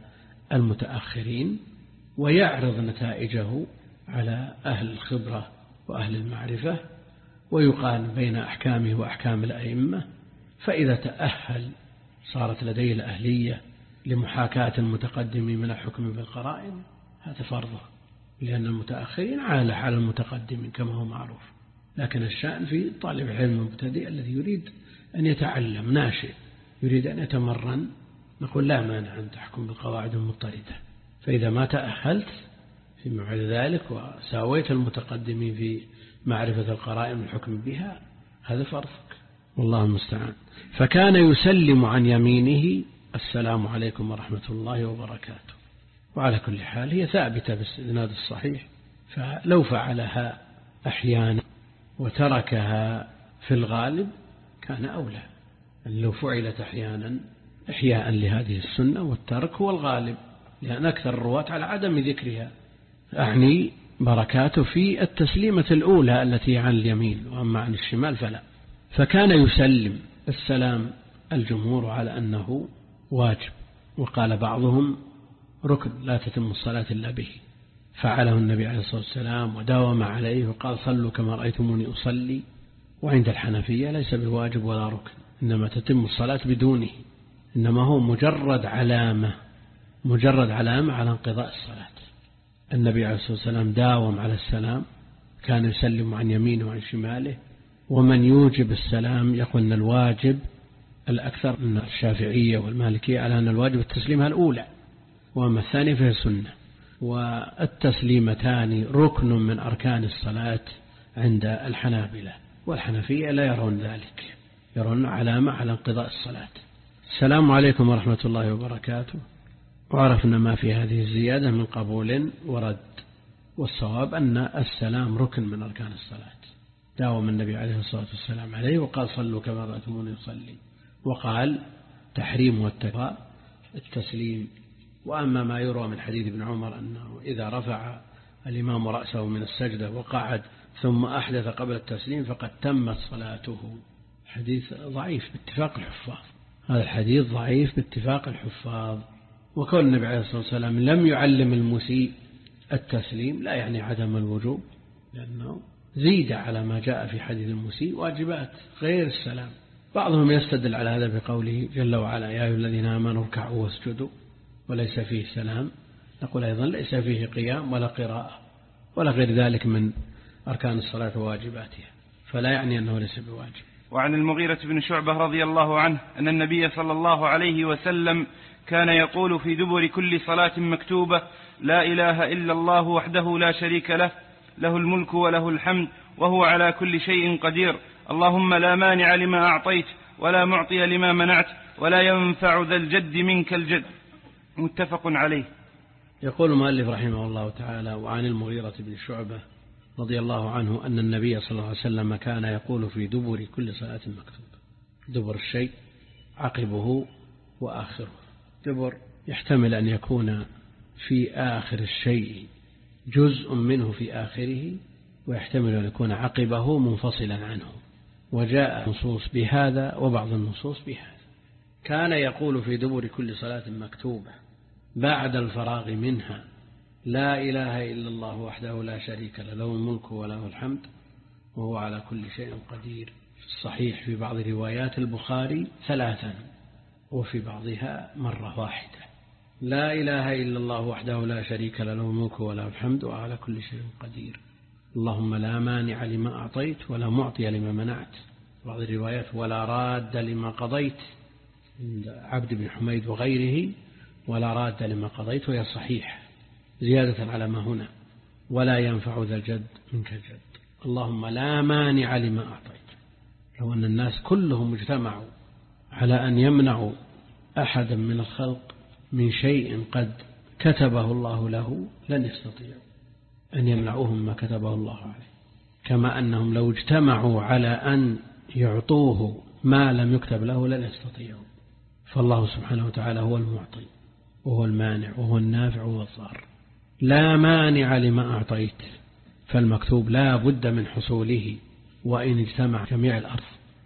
المتأخرين ويعرض نتائجه على أهل الخبرة وأهل المعرفة ويقارن بين أحكامه وأحكام الأئمة، فإذا تأهل صارت لديه الأهلية لمحاكاة المتقدمين من الحكم بالقرائن، هذا فرضه، لأن المتأخرين عالة على المتقدمين كما هو معروف. لكن الشأن في طالب العلم المبتدئ الذي يريد أن يتعلم ناشئ يريد أن يتمرن، نقول لا مانع أن تحكم بالقواعد المضطردة، فإذا ما تأهلت في بعد ذلك وساويت المتقدمين في معرفة القرائن والحكم بها هذا فرضك، والله المستعان. فكان يسلم عن يمينه السلام عليكم ورحمة الله وبركاته. وعلى كل حال هي ثابتة بالإسناد الصحيح، فلو فعلها أحيانا وتركها في الغالب كان أولى. لو فعلت أحيانا إحياء لهذه السنة والترك هو الغالب، لأن أكثر الرواة على عدم ذكرها، أعني بركاته في التسليمة الأولى التي عن اليمين، وأما عن الشمال فلا. فكان يسلم السلام الجمهور على أنه واجب، وقال بعضهم ركن لا تتم الصلاة إلا به، فعله النبي عليه الصلاة والسلام وداوم عليه وقال صلوا كما رأيتموني أصلي. وعند الحنفية ليس بواجب ولا ركن، إنما تتم الصلاة بدونه، إنما هو مجرد علامة مجرد علامة على انقضاء الصلاة. النبي عليه الصلاة والسلام داوم على السلام، كان يسلم عن يمينه وعن شماله. ومن يوجب السلام يقول أن الواجب الأكثر من الشافعية والمالكية على أن الواجب التسليمها الأولى، وأما الثاني فهي سنة. والتسليمتان ركن من أركان الصلاة عند الحنابلة، والحنفية لا يرون ذلك، يرون علامة على انقضاء الصلاة. السلام عليكم ورحمة الله وبركاته. وعرفنا ما في هذه الزيادة من قبول ورد، والصواب أن السلام ركن من أركان الصلاة، داوم النبي عليه الصلاة والسلام عليه وقال صلوا كما رأيتموني يصلي، وقال تحريم والتكفار التسليم. وأما ما يروى من حديث ابن عمر أنه إذا رفع الإمام رأسه من السجدة وقعد ثم أحدث قبل التسليم فقد تمت صلاته، حديث ضعيف باتفاق الحفاظ، هذا الحديث ضعيف باتفاق الحفاظ. وكون النبي عليه الصلاة والسلام لم يعلم المسيء التسليم لا يعني عدم الوجوب، لأنه زيد على ما جاء في حديث المسيء واجبات غير السلام. بعضهم يستدل على هذا بقوله جل وعلا يا أيها الذين آمنوا اركعوا واسجدوا وليس فيه سلام، نقول أيضا ليس فيه قيام ولا قراءة ولا غير ذلك من أركان الصلاة وواجباتها، فلا يعني أنه ليس بواجب. وعن المغيرة بن شعبة رضي الله عنه أن النبي صلى الله عليه وسلم كان يقول في دبر كل صلاة مكتوبة لا إله إلا الله وحده لا شريك له له الملك وله الحمد وهو على كل شيء قدير اللهم لا مانع لما أعطيت ولا معطي لما منعت ولا ينفع ذا الجد منك الجد، متفق عليه. يقول المؤلف رحمه الله تعالى وعن المغيرة بن شعبة رضي الله عنه أن النبي صلى الله عليه وسلم كان يقول في دبر كل صلاة مكتوبة. دبر الشيء عقبه وآخره، دبر يحتمل أن يكون في آخر الشيء جزء منه في آخره، ويحتمل أن يكون عقبه منفصلا عنه، وجاء نصوص بهذا وبعض النصوص بهذا. كان يقول في دبر كل صلاة مكتوبة بعد الفراغ منها لا إله إلا الله وحده لا شريك له له الملك وله الحمد وهو على كل شيء قدير. في الصحيح في بعض روايات البخاري ثلاثا وفي بعضها مرة واحدة، لا إله إلا الله وحده لا شريك له له الملك وله الحمد وهو على كل شيء قدير اللهم لا مانع لما أعطيت ولا معطي لما منعت. بعض الروايات ولا راد لما قضيت عند عبد بن حميد وغيره ولا راد لما قضيت، وهي صحيح زيادة على ما هنا ولا ينفع ذا الجد منك الجد اللهم لا مانع لما أعطيت. لو أن الناس كلهم اجتمعوا على أن يمنعوا أحدا من الخلق من شيء قد كتبه الله له لن يستطيعوا أن يمنعوهم ما كتبه الله عليه، كما أنهم لو اجتمعوا على أن يعطوه ما لم يكتب له لن يستطيعوا. فالله سبحانه وتعالى هو المعطي وهو المانع وهو النافع وهو الضار. لا مانع لما أعطيت، فالمكتوب لا بد من حصوله، وإن اجتمع جميع الأرض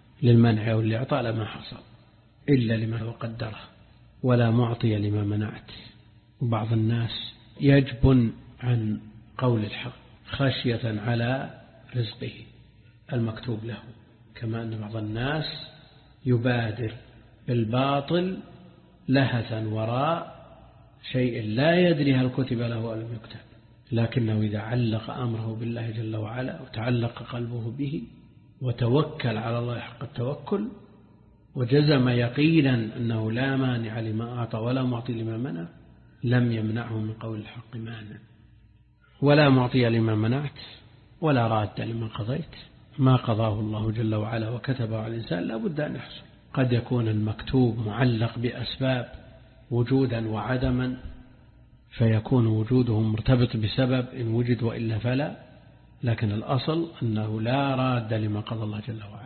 للمنع والإعطاء لما حصل إلا لما هو قدره، ولا معطي لما منعت وبعض الناس يجبن عن قول الحق خشية على رزقه المكتوب له، كما أن بعض الناس يبادر بالباطل لهثا وراء شيء لا يدري هل كتب له أو لم يكتب، لكنه إذا علق أمره بالله جل وعلا وتعلق قلبه به وتوكل على الله حق التوكل وجزم يقينا أنه لا مانع لما أعطى ولا معطي لما منع، لم يمنعه من قول الحق مانع، ولا معطي لما منعت ولا راد لما قضيت. ما قضاه الله جل وعلا وكتبه على الإنسان لا بد أن يحصل. قد يكون المكتوب معلق بأسباب وجودا وعدما، فيكون وجوده مرتبط بسبب إن وجد وإلا فلا، لكن الأصل أنه لا راد لما قضى الله جل وعلا،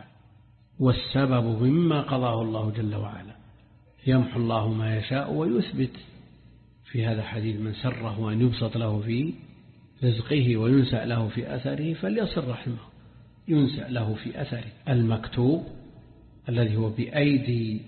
والسبب مما قضاه الله جل وعلا. يمحو الله ما يشاء ويثبت. في هذا حديث: من سره أن يبسط له في رزقه وينسأ له في أثره فليصل رحمه. ينسأ له في أثره المكتوب الذي هو بأيدي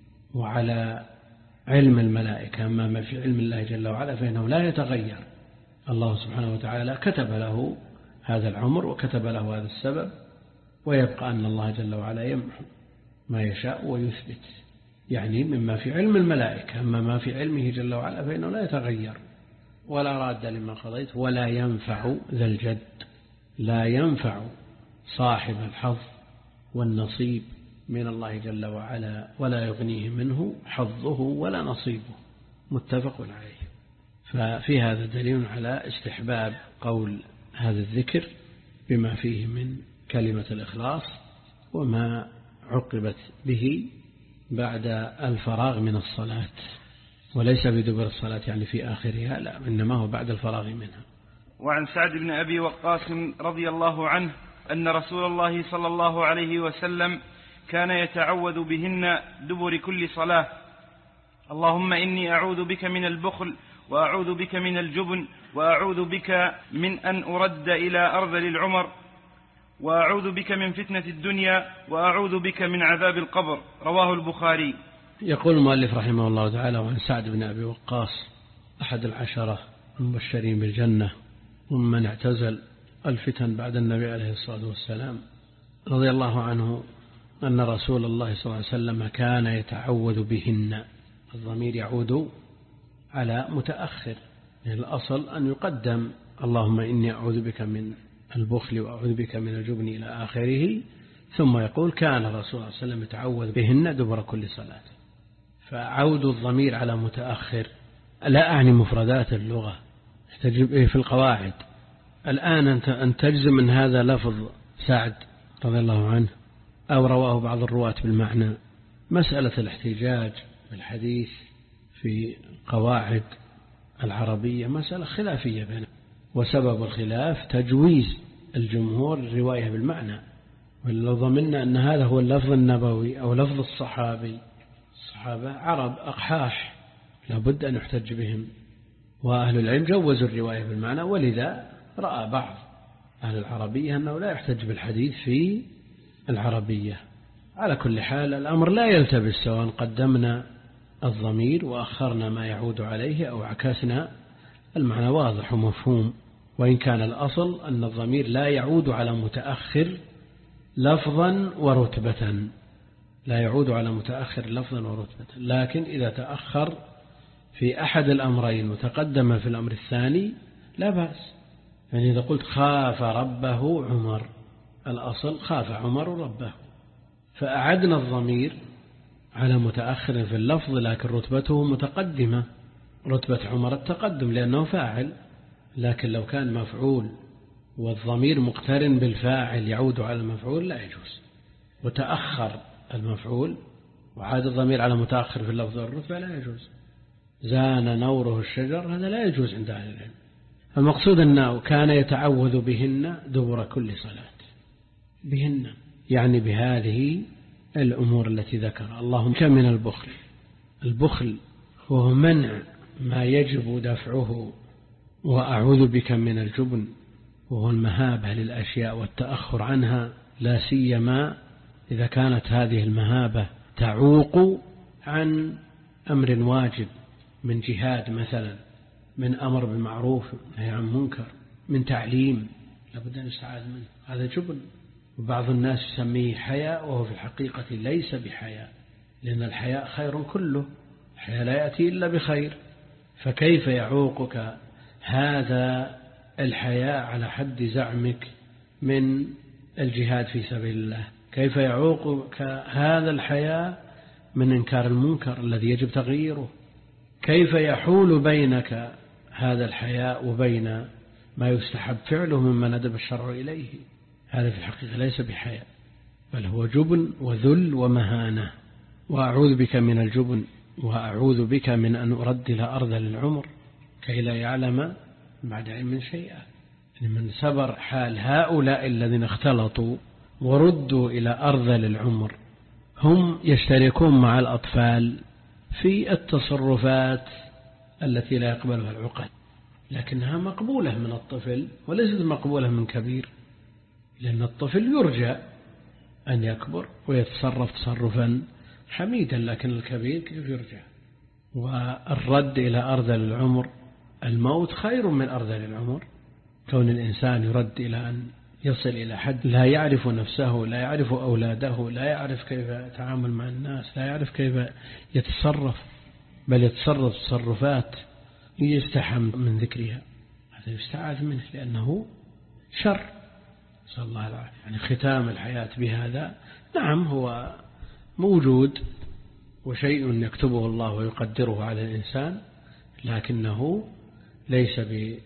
وعلى علم الملائكة، أما ما في علم الله جل وعلا فإنه لا يتغير. الله سبحانه وتعالى كتب له هذا العمر وكتب له هذا السبب، ويبقى أن الله جل وعلا يمحو ما يشاء ويثبت، يعني مما في علم الملائكة. أما ما في علمه جل وعلا فإنه لا يتغير ولا راد لما قضيت ولا ينفع ذا الجد. لا ينفع صاحب الحظ والنصيب من الله جل وعلا ولا يغنيه منه حظه ولا نصيبه. متفق عليه. ففي هذا دليل على استحباب قول هذا الذكر بما فيه من كلمة الإخلاص وما عقبت به بعد الفراغ من الصلاة، وليس بدبر الصلاة يعني في آخرها، لا، إنما هو بعد الفراغ منها. وعن سعد بن أبي وقاص رضي الله عنه أن رسول الله صلى الله عليه وسلم كان يتعوذ بهن دبر كل صلاة: اللهم إني أعوذ بك من البخل، وأعوذ بك من الجبن، وأعوذ بك من أن أرد إلى أرذل العمر، وأعوذ بك من فتنة الدنيا، وأعوذ بك من عذاب القبر. رواه البخاري. يقول المؤلف رحمه الله تعالى: وعن سعد بن أبي وقاص أحد العشرة المبشرين بالجنة ومن اعتزل الفتن بعد النبي عليه الصلاة والسلام، رضي الله عنه أن رسول الله صلى الله عليه وسلم كان يتعوذ بهن. الضمير يعود على متأخر، يعني الأصل أن يقدم اللهم إني أعوذ بك من البخل وأعوذ بك من الجبن إلى آخره، ثم يقول كان الرسول صلى الله عليه وسلم يتعوذ بهن دبر كل صلاة. فعود الضمير على متأخر لا أعني مفردات اللغة في القواعد. الآن أن تجزم من هذا لفظ سعد رضي الله عنه أو رواه بعض الرواة بالمعنى، مسألة الاحتجاج بالحديث في قواعد العربية مسألة خلافية بينهم، وسبب الخلاف تجويز الجمهور الرواية بالمعنى. ولو ضمننا أن هذا هو اللفظ النبوي أو لفظ الصحابي، الصحابة عرب أقحاح لابد أن يحتج بهم، وأهل العلم جوزوا الرواية بالمعنى، ولذا رأى بعض أهل العربية أنه لا يحتج بالحديث في العربية. على كل حال الأمر لا يلتبس سواء قدمنا الضمير وأخرنا ما يعود عليه أو عكسنا، المعنى واضح ومفهوم، وإن كان الأصل أن الضمير لا يعود على متأخر لفظا ورتبة، لا يعود على متأخر لفظا ورتبة، لكن إذا تأخر في أحد الأمرين وتقدم في الأمر الثاني لا بأس. يعني إذا قلت خاف ربه عمر، الأصل خاف عمر ربه، فأعدنا الضمير على متأخر في اللفظ لكن رتبته متقدمة، رتبة عمر التقدم لأنه فاعل. لكن لو كان مفعول والضمير مقترن بالفاعل يعود على المفعول لا يجوز، وتأخر المفعول وعاد الضمير على متأخر في اللفظ والرتبة لا يجوز. زان نوره الشجر، هذا لا يجوز عند أهل العلم. المقصود أنه كان يتعوذ بهن دبر كل صلاة، بهن يعني بهذه الأمور التي ذكر. اللهم كم من البخل، البخل هو منع ما يجب دفعه، وأعوذ بك من الجبن وهو المهابة للأشياء والتأخر عنها، لا سيما إذا كانت هذه المهابة تعوق عن أمر واجب من جهاد مثلا من أمر بالمعروف نهي عن منكر، من تعليم لابد أن يستعاذ منه. هذا جبن. وبعض الناس يسميه حياء وهو في الحقيقة ليس بحياء، لأن الحياء خير كله، الحياء لا يأتي إلا بخير. فكيف يعوقك هذا الحياء على حد زعمك من الجهاد في سبيل الله؟ كيف يعوقك هذا الحياء من إنكار المنكر الذي يجب تغييره؟ كيف يحول بينك هذا الحياء وبين ما يستحب فعله مما ندب الشرع إليه؟ هذا في الحقيقة ليس بحياء، بل هو جبن وذل ومهانة. وأعوذ بك من الجبن، وأعوذ بك من أن أرد إلى أرذل العمر كي لا يعلم بعد علم شيئا. من سبر حال هؤلاء الذين اختلطوا وردوا إلى أرذل العمر، هم يشتركون مع الأطفال في التصرفات التي لا يقبلها العقل، لكنها مقبولة من الطفل وليست مقبولة من كبير، لأن الطفل يرجى أن يكبر ويتصرف تصرفا حميدا، لكن الكبير كيف يرجع؟ والرد إلى أرذل العمر، الموت خير من أرذل العمر. كون الإنسان يرد إلى أن يصل إلى حد لا يعرف نفسه، لا يعرف أولاده، لا يعرف كيف يتعامل مع الناس، لا يعرف كيف يتصرف، بل يتصرف تصرفات يستحم من ذكرها، هذا يستعاذ منه لأنه شر، صلى الله عليه وسلم. يعني ختام الحياة بهذا نعم هو موجود وشيء يكتبه الله ويقدره على الإنسان، لكنه ليس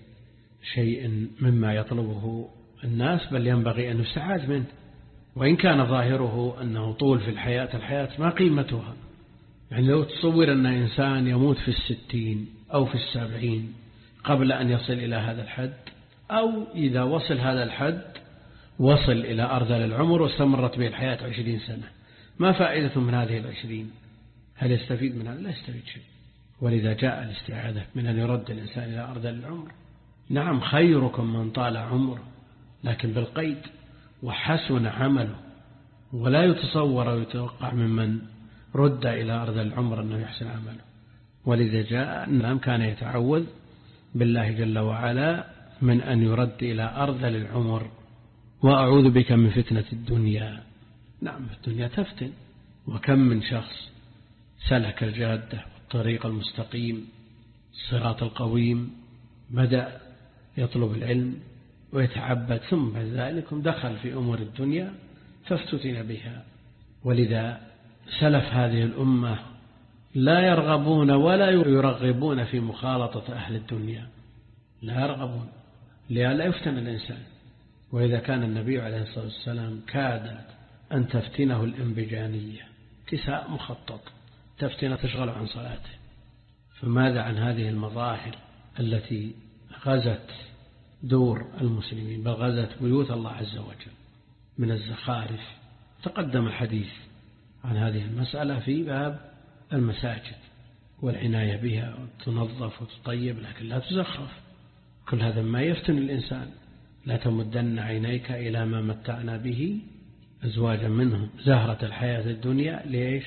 بشيء مما يطلبه الناس، بل ينبغي أن يستعاذ منه. وإن كان ظاهره أنه طول في الحياة، الحياة ما قيمتها. يعني لو تصور أن إنسان يموت في الستين أو في السبعين قبل أن يصل إلى هذا الحد، أو إذا وصل هذا الحد وصل إلى أرذل العمر واستمرت به الحياة عشرين سنة، ما فائدة من هذه العشرين؟ هل يستفيد من هذا؟ لا يستفيد شيء. ولذا جاء الاستعاذة من أن يرد الإنسان إلى أرذل العمر. نعم خيركم من طال عمره، لكن بالقيد وحسن عمله، ولا يتصور ويتوقع ممن رد إلى أرذل العمر أنه يحسن عمله. ولذا جاء أنه كان يتعوذ بالله جل وعلا من أن يرد إلى أرذل العمر. وأعوذ بك من فتنة الدنيا. نعم الدنيا تفتن، وكم من شخص سلك الجادة والطريق المستقيم الصراط القويم، بدأ يطلب العلم ويتعبد، ثم بعد ذلك دخل في أمور الدنيا فافتتن بها. ولذا سلف هذه الأمة لا يرغبون ولا يرغبون في مخالطة أهل الدنيا، لا يرغبون لئلا يفتن الإنسان. وإذا كان النبي عليه الصلاة والسلام كادت أن تفتنه الإنبجانية، كساء مخطط، تفتن تشغل عن صلاته، فماذا عن هذه المظاهر التي غزت دور المسلمين، بل غزت بيوت الله عز وجل من الزخارف. تقدم الحديث عن هذه المسألة في باب المساجد والعناية بها، وتنظف وتطيب لكن لا تزخرف. كل هذا ما يفتن الإنسان. لا تمدن عينيك إلى ما متعنا به أزواجا منهم زهرة الحياة الدنيا، ليش؟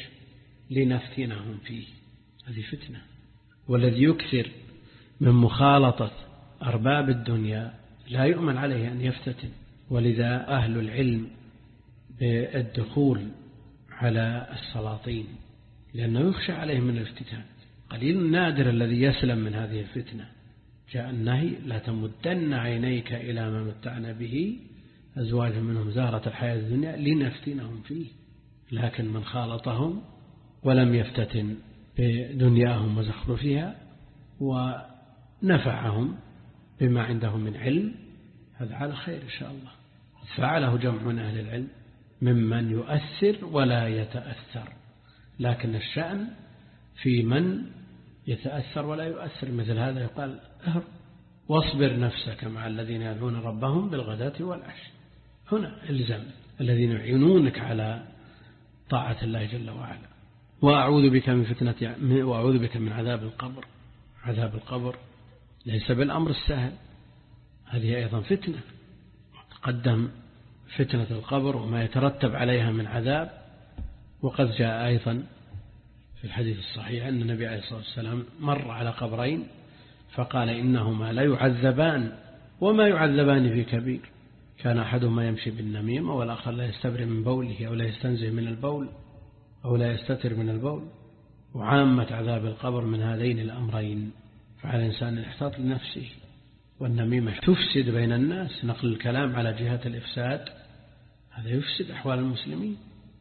لنفتنهم فيه. هذه فتنة. والذي يكثر من مخالطة أرباب الدنيا لا يؤمن عليه أن يفتتن. ولذا أهل العلم بالدخول على السلاطين، لأنه يخشى عليهم من الافتتان. قليل نادر الذي يسلم من هذه الفتنة. جاء النهي لا تمدن عينيك إلى ما متعنا به أزواجا منهم زهرة الحياة الدنيا لنفتنهم فيه. لكن من خالطهم ولم يفتتن بدنياهم وزخرفها ونفعهم بما عندهم من علم، هذا على خير إن شاء الله. فعله جمع من أهل العلم ممن يؤثر ولا يتأثر، لكن الشأن في من يتأثر ولا يؤثر. مثل هذا يقال اهرب واصبر نفسك مع الذين يدعون ربهم بالغداة والعشي. هنا الزم الذين يعينونك على طاعة الله جل وعلا. وأعوذ بك من فتنة وأعوذ بك من عذاب القبر. عذاب القبر ليس بالأمر السهل، هذه أيضا فتنة. تقدم فتنة القبر وما يترتب عليها من عذاب. وقد جاء أيضا في الحديث الصحيح أن النبي عليه الصلاة والسلام مر على قبرين فقال إنهما لا يعذبان وما يعذبان في كبير. كان أحدهما يمشي بالنميمة والآخر لا يستبرئ من بوله أو لا يستنزه من البول أو لا يستتر من البول. وعامة عذاب القبر من هذين الأمرين. فعلى الإنسان الاحتاط لنفسه. والنميمة تفسد بين الناس، نقل الكلام على جهة الإفساد هذا يفسد أحوال المسلمين.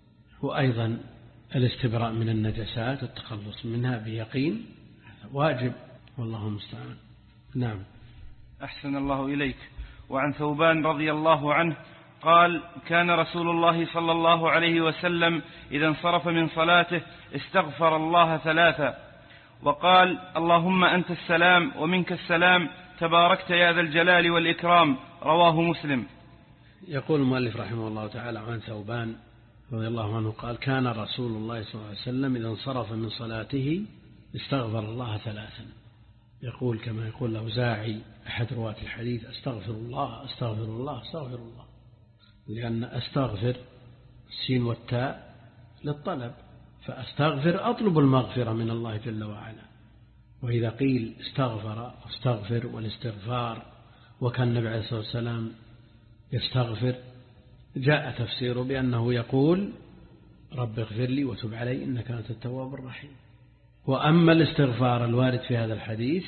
وأيضا الاستبراء من النجسات والتخلص منها بيقين هذا واجب، والله المستعان. نعم. أحسن الله إليك. وعن ثوبان رضي الله عنه قال: كان رسول الله صلى الله عليه وسلم إذا انصرف من صلاته استغفر الله ثلاثا وقال: اللهم أنت السلام ومنك السلام تباركت يا ذا الجلال والإكرام. رواه مسلم. يقول المؤلف رحمه الله تعالى عن ثوبان رضي الله عنه قال: كان رسول الله صلى الله عليه وسلم إذا انصرف من صلاته استغفر الله ثلاثا. يقول كما يقول الأوزاعي أحد رواة الحديث: أستغفر الله أستغفر الله أستغفر الله، لأن أستغفر السين والتاء للطلب، فأستغفر أطلب المغفرة من الله جل وعلا. وإذا قيل استغفر استغفر والاستغفار وكان النبي عليه الصلاة والسلام يستغفر جاء تفسيره بأنه يقول: رب اغفر لي وتب علي إنك أنت التواب الرحيم. وأما الاستغفار الوارد في هذا الحديث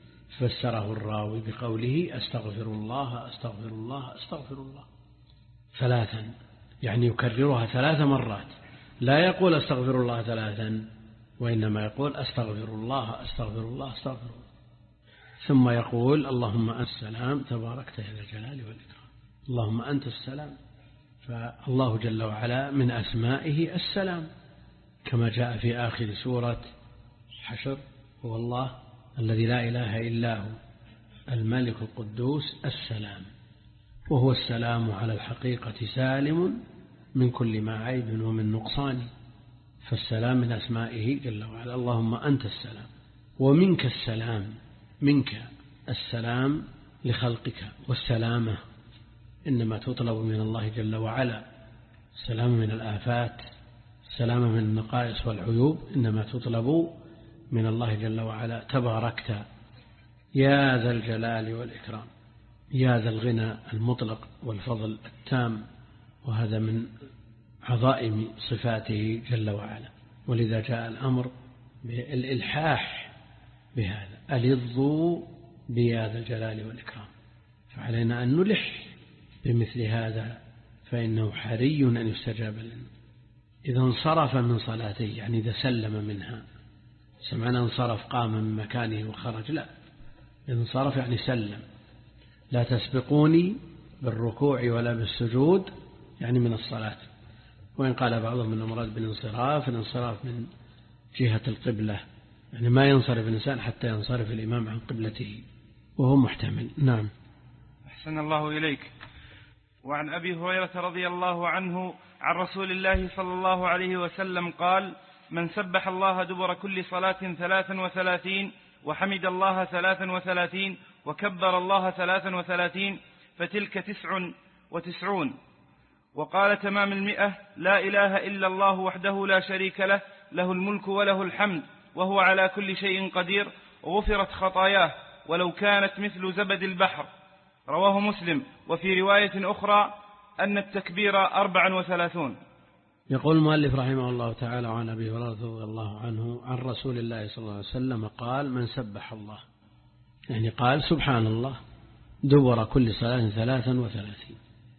فسره الراوي بقوله: أستغفر الله أستغفر الله أستغفر الله ثلاثا، يعني يكررها ثلاث مرات، لا يقول أستغفر الله ثلاثا، وإنما يقول أستغفر الله أستغفر الله أستغفر الله، ثم يقول: اللهم أنت السلام تباركت يا ذا الجلال والإكرام. اللهم أنت السلام، فالله جل وعلا من أسمائه السلام، كما جاء في آخر سورة الحشر: هو الله الذي لا إله إلا هو الملك القدوس السلام. وهو السلام على الحقيقة سالم من كل ما عيب ومن نقصان، فالسلام من أسمائه جل وعلا. اللهم أنت السلام ومنك السلام، منك السلام لخلقك، والسلامة إنما تطلب من الله جل وعلا. السلام من الآفات، السلامة من النقائص والعيوب إنما تطلب من الله جل وعلا. تباركت يا ذا الجلال والإكرام، يا ذا الغنى المطلق والفضل التام، وهذا من عظائم صفاته جل وعلا. ولذا جاء الأمر بالإلحاح بهذا: ألظوا بيا ذا الجلال والإكرام. فعلينا أن نلح بمثل هذا، فإنه حري أن يستجاب لنا. إذا انصرف من صلاته يعني إذا سلم منها، سمعنا انصرف قام من مكانه وخرج، لا، إذا انصرف يعني سلم. لا تسبقوني بالركوع ولا بالسجود يعني من الصلاة. وإن قال بعضهم من المراد بالانصراف الانصراف من جهة القبلة، يعني ما ينصرف الإنسان حتى ينصرف الإمام عن قبلته، وهو محتمل. نعم. أحسن الله إليك. وعن أبي هريرة رضي الله عنه عن رسول الله صلى الله عليه وسلم قال: من سبح الله دبر كل صلاة ثلاثا وثلاثين وحمد الله ثلاثا وثلاثين وكبر الله ثلاثا وثلاثين فتلك تسع وتسعون. وقال تمام المئة: لا إله إلا الله وحده لا شريك له، له الملك وله الحمد وهو على كل شيء قدير، غفرت خطاياه ولو كانت مثل زبد البحر. رواه مسلم. وفي رواية أخرى أن التكبير أربع وثلاثون. يقول المؤلف رحمه الله تعالى عن أبي هريرة رضي الله عنه عن رسول الله صلى الله عليه وسلم قال: من سبح الله، يعني قال سبحان الله دبر كل صلاة ثلاثا وثلاثين.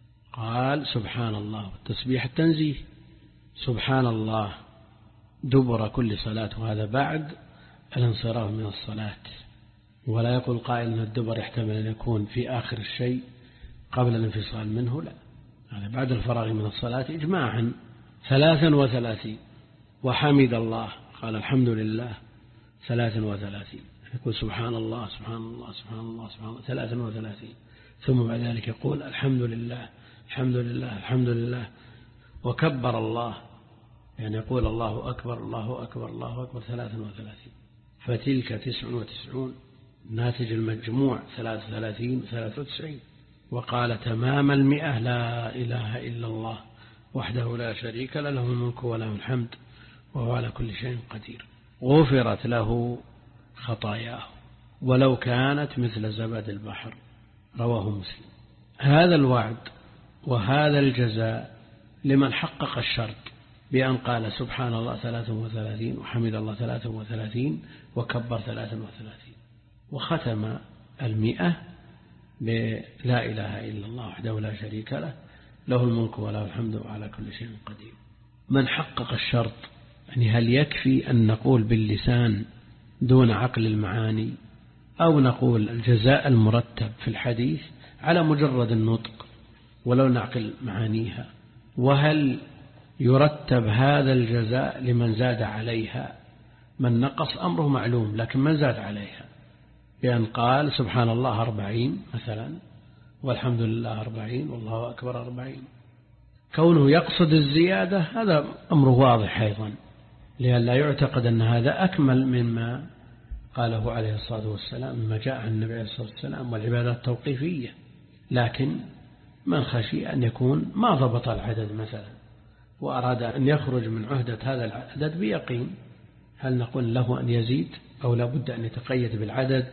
قال سبحان الله، التسبيح التنزيه، سبحان الله دبر كل صلاة، وهذا بعد الانصراف من الصلاة. ولا يقول قائل أن الدبر يحتمل أن يكون في آخر الشيء قبل الانفصال منه، لا، هذا بعد الفراغ من الصلاة إجماعا ثلاثا وثلاثين. وحمد الله قال الحمد لله ثلاثا وثلاثين، يقول سبحان الله سبحان الله سبحان الله سبحان الله ثلاثا وثلاثين. ثم بعد ذلك يقول الحمد لله الحمد لله الحمد لله. وكبر الله يعني يقول الله أكبر الله أكبر الله أكبر ثلاثا وثلاثين. فتلك تسع وتسعون، ناتج المجموع ثلاث وثلاثين ثلاث وتسعين. وقال تمام المئة: لا إله إلا الله وحده لا شريك له، له الملك وله الحمد وهو على كل شيء قدير. غفرت له خطاياه ولو كانت مثل زبد البحر، رواه مسلم. هذا الوعد وهذا الجزاء لمن حقق الشرط بأن قال سبحان الله ثلاثة وثلاثين وحمد الله ثلاثة وثلاثين وكبر ثلاثة وثلاثين، وختم المئة بلا إله إلا الله وحده لا شريك له له الملك وله الحمد وعلى كل شيء قدير. من حقق الشرط، يعني هل يكفي أن نقول باللسان دون عقل المعاني، أو نقول الجزاء المرتب في الحديث على مجرد النطق ولو نعقل معانيها؟ وهل يرتب هذا الجزاء لمن زاد عليها؟ من نقص أمره معلوم، لكن من زاد عليها بأن قال سبحان الله أربعين مثلا والحمد لله أربعين والله أكبر أربعين، كونه يقصد الزيادة هذا أمره واضح أيضا، لئلا يعتقد أن هذا أكمل مما قاله عليه الصلاة والسلام، مما جاء عن النبي عليه الصلاة والسلام والعبادات التوقيفية. لكن من خشي أن يكون ما ضبط العدد مثلا وأراد أن يخرج من عهدة هذا العدد بيقين، هل نقول له أن يزيد أو لا بد أن يتقيد بالعدد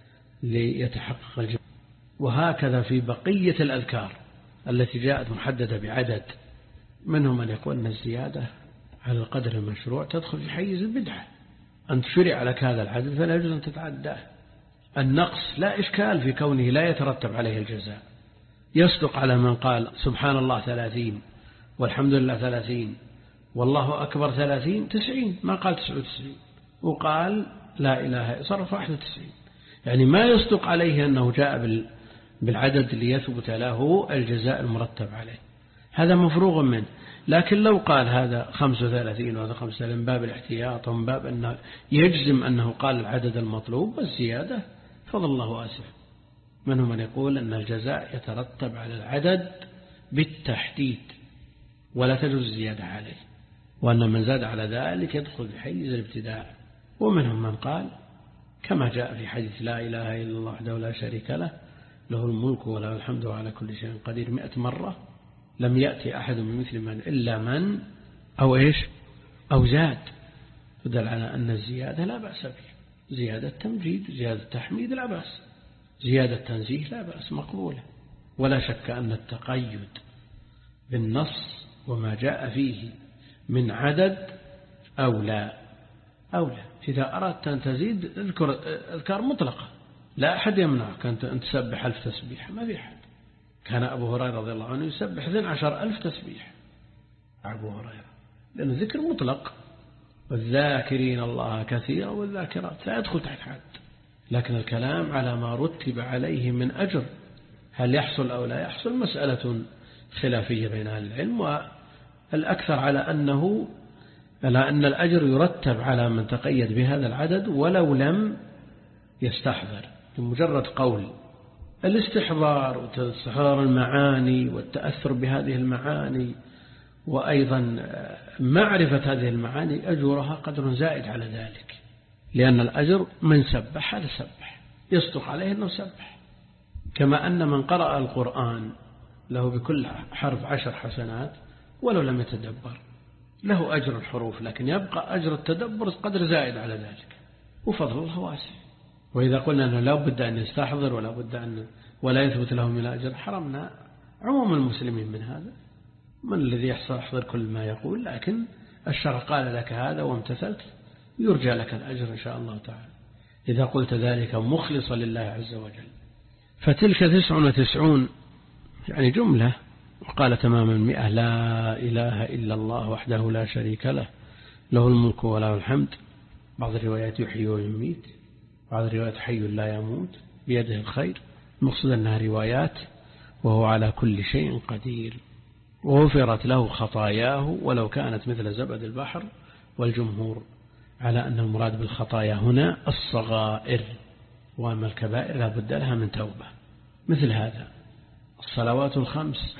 ليتحقق الجزاء؟ وهكذا في بقية الأذكار التي جاءت محددة بعدد، منهم من يقول أن الزيادة على القدر المشروع تدخل في حيز البدعة، أن تشرع لك هذا العدد فلا يجوز أن تتعداه. النقص لا إشكال في كونه لا يترتب عليه الجزاء، يصدق على من قال سبحان الله ثلاثين والحمد لله ثلاثين والله أكبر ثلاثين تسعين، ما قال تسعة وتسعين، وقال لا إله صرف واحد وتسعين، يعني ما يصدق عليه أنه جاء بالعدد ليثبت له الجزاء المرتب عليه، هذا مفروغ منه. لكن لو قال هذا خمسة وثلاثين وهذا خمسة وثلاثين من باب الاحتياط ومن باب أنه يجزم أنه قال العدد المطلوب والزيادة، فضل الله واسع. منهم من يقول أن الجزاء يترتب على العدد بالتحديد ولا تجوز الزيادة عليه، وأن من زاد على ذلك يدخل في حيز الابتداع. ومنهم من قال كما جاء في حديث لا إله إلا الله وحده لا شريك له له الملك وله الحمد وعلى كل شيء قدير مئة مرة، لم يأتي أحد بمثل من إلا من أو إيش أو زاد، فدل على أن الزيادة لا بأس به، زيادة تمجيد زيادة تحميد لا بأس، زيادة تنزيه لا بأس مقبولة. ولا شك أن التقيد بالنص وما جاء فيه من عدد أولى أولى. إذا أردت أن تزيد اذكر أذكار مطلقة، لا أحد يمنعك أن تسبح ألف تسبيح، ما في أحد. كان أبو هريرة رضي الله عنه يسبح اثني عشر ألف تسبيح أبو هريرة، لأنه ذكر مطلق، والذاكرين الله كثيرا والذاكرات لا يدخل تحت حد. لكن الكلام على ما رتب عليه من أجر، هل يحصل أو لا يحصل مسألة خلافية بين أهل العلم، والأكثر على أنه على أن الأجر يرتب على من تقيد بهذا العدد ولو لم يستحضر، بمجرد قول. الاستحضار واستحضار المعاني والتأثر بهذه المعاني وأيضا معرفة هذه المعاني أجرها قدر زائد على ذلك، لأن الأجر من سبح هذا سبح يصدق عليه أنه سبح، كما أن من قرأ القرآن له بكل حرف عشر حسنات ولو لم يتدبر له أجر الحروف، لكن يبقى أجر التدبر قدر زائد على ذلك، وفضل الله واسع. وإذا قلنا أنه لا بد أن يستحضر ولا بد أن ولا يثبت له من الأجر، حرمنا عموم المسلمين من هذا. من الذي يحضر كل ما يقول؟ لكن الشرع قال لك هذا وامتثلت يرجى لك الأجر إن شاء الله تعالى إذا قلت ذلك مخلصا لله عز وجل. فتلك تسع وتسعون يعني جملة، وقال تمام المئة لا إله إلا الله وحده لا شريك له له الملك وله الحمد. بعض الروايات يحيي ويميت، بعض الروايات حي لا يموت بيده الخير. المقصود أنها روايات وهو على كل شيء قدير. وغفرت له خطاياه ولو كانت مثل زبد البحر. والجمهور على أن المراد بالخطايا هنا الصغائر، وأما الكبائر لا بد لها من توبة، مثل هذا الصلوات الخمس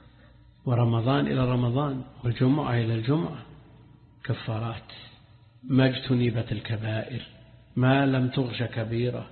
ورمضان إلى رمضان والجمعة إلى الجمعة كفارات. ما اجتنبت الكبائر ما لم تغش كبيرة،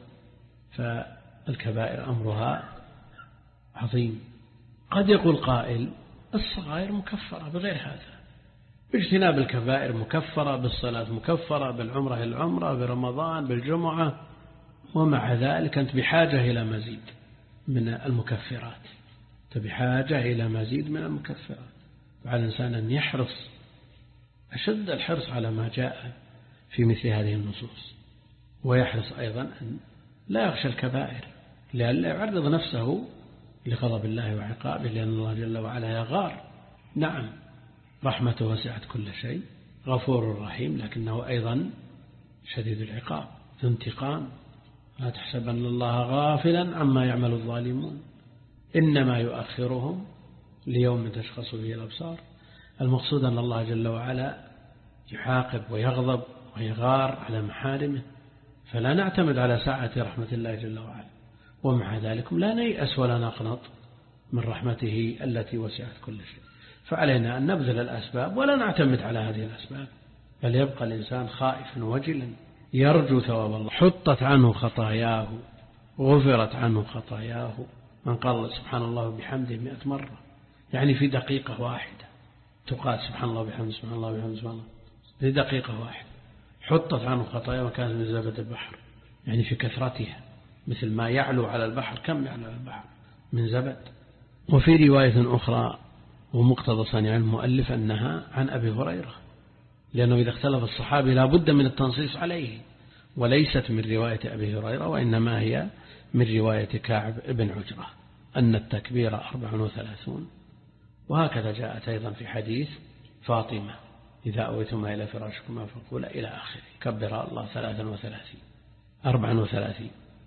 فالكبائر أمرها عظيم. قد يقول قائل الصغائر مكفرة بغير هذا، باجتناب الكبائر مكفرة، بالصلاة مكفرة، بالعمرة العمرة، برمضان، بالجمعة. ومع ذلك أنت بحاجة إلى مزيد من المكفرات، أنت بحاجة إلى مزيد من المكفرات. وعلى الإنسان أن يحرص أشد الحرص على ما جاء في مثل هذه النصوص، ويحرص أيضا أن لا يخشى الكبائر لئلا يعرض نفسه لغضب الله وعقابه، لأن الله جل وعلا يغار. نعم رحمته وسعت كل شيء، غفور رحيم، لكنه أيضا شديد العقاب ذو انتقام. لا تحسبن الله غافلا عما يعمل الظالمون إنما يؤخرهم ليوم تشخص فيه الأبصار. المقصود أن الله جل وعلا يعاقب ويغضب ويغار على محارمه، فلا نعتمد على سعة رحمة الله جل وعلا، ومع ذلك لا نيأس ولا نقنط من رحمته التي وسعت كل شيء. فعلينا أن نبذل الأسباب ولا نعتمد على هذه الأسباب، بل يبقى الإنسان خائفا وجلا يرجو ثواب الله. حطت عنه خطاياه، غفرت عنه خطاياه. من قال سبحان الله بحمده مئة مرة، يعني في دقيقة واحدة تقال سبحان الله بحمده سبحان الله بحمده سبحان الله، في دقيقة واحدة. حطت عنه خطاياه وكانت من زبد البحر، يعني في كثرتها، مثل ما يعلو على البحر. كم يعلو على البحر من زبد. وفي رواية أخرى ومقتضى صنيع المؤلف أنها عن أبي هريرة، لأنه إذا اختلف الصحابي لا بد من التنصيص عليه، وليست من رواية أبي هريرة، وإنما هي من رواية كعب بن عجرة أن التكبير أربع وثلاثون. وهكذا جاءت أيضا في حديث فاطمة إذا أويتما إلى فراشكما فقولا إلى آخره، كبر الله ثلاثا وثلاثين أربعا وثلاثين.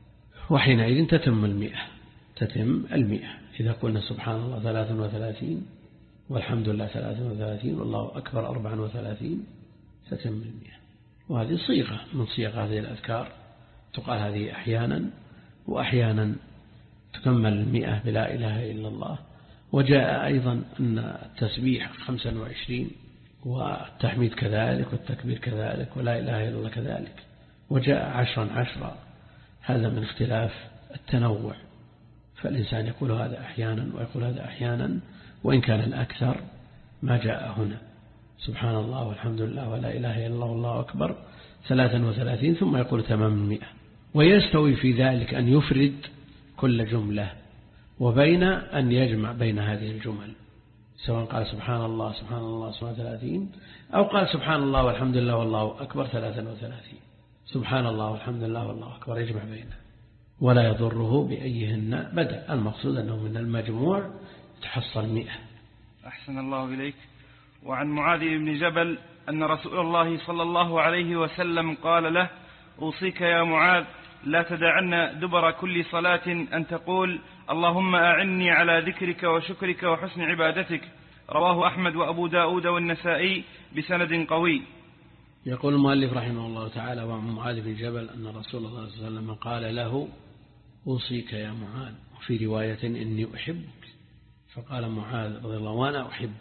وحينئذ تتم المئة، تتم المئة إذا قلنا سبحان الله ثلاثا وثلاثين والحمد لله ثلاثا وثلاثين والله أكبر أربعا وثلاثين، تتم المئة. وهذه صيغة من صيغ هذه الأذكار، تقال هذه أحيانا، وأحيانا تكمل المئة بلا إله إلا الله. وجاء أيضا أن التسبيح خمسا وعشرين، والتحميد كذلك، والتكبير كذلك، ولا إله إلا الله كذلك. وجاء عشرا عشرا، هذا من اختلاف التنوع، فالإنسان يقول هذا أحيانا ويقول هذا أحيانا، وإن كان الأكثر ما جاء هنا سبحان الله والحمد لله ولا إله إلا الله والله أكبر ثلاثا وثلاثين، ثم يقول تمام المئة. ويستوي في ذلك أن يفرد كل جملة، وبين أن يجمع بين هذه الجمل، سواء قال سبحان الله سبحان الله سبحان وثلاثين، أو قال سبحان الله والحمد لله والله أكبر ثلاثا وثلاثين. سبحان الله والحمد لله والله أكبر يجمع بينه، ولا يضره بأيهن بدأ. المقصود أنه من المجموع تحصل مئة. أحسن الله إليك. وعن معاذ بن جبل أن رسول الله صلى الله عليه وسلم قال له: أوصيك يا معاذ لا تدعن دبر كل صلاة أن تقول اللهم أعني على ذكرك وشكرك وحسن عبادتك. رواه أحمد وأبو داود والنسائي بسند قوي. يقول المؤلف رحمه الله تعالى: وعن معاذ بن جبل أن رسول الله صلى الله عليه وسلم قال له: أوصيك يا معاذ. وفي رواية: إني أحبك. فقال معاذ رضي الله: وأنا أحبك.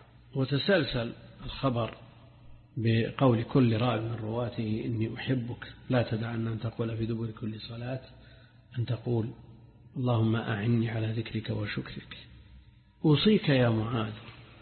وتسلسل الخبر بقول كل راوي من رواته: إني أحبك، لا تدعن أن تقول في دبر كل صلاة أن تقول اللهم أعني على ذكرك وشكرك. أوصيك يا معاذ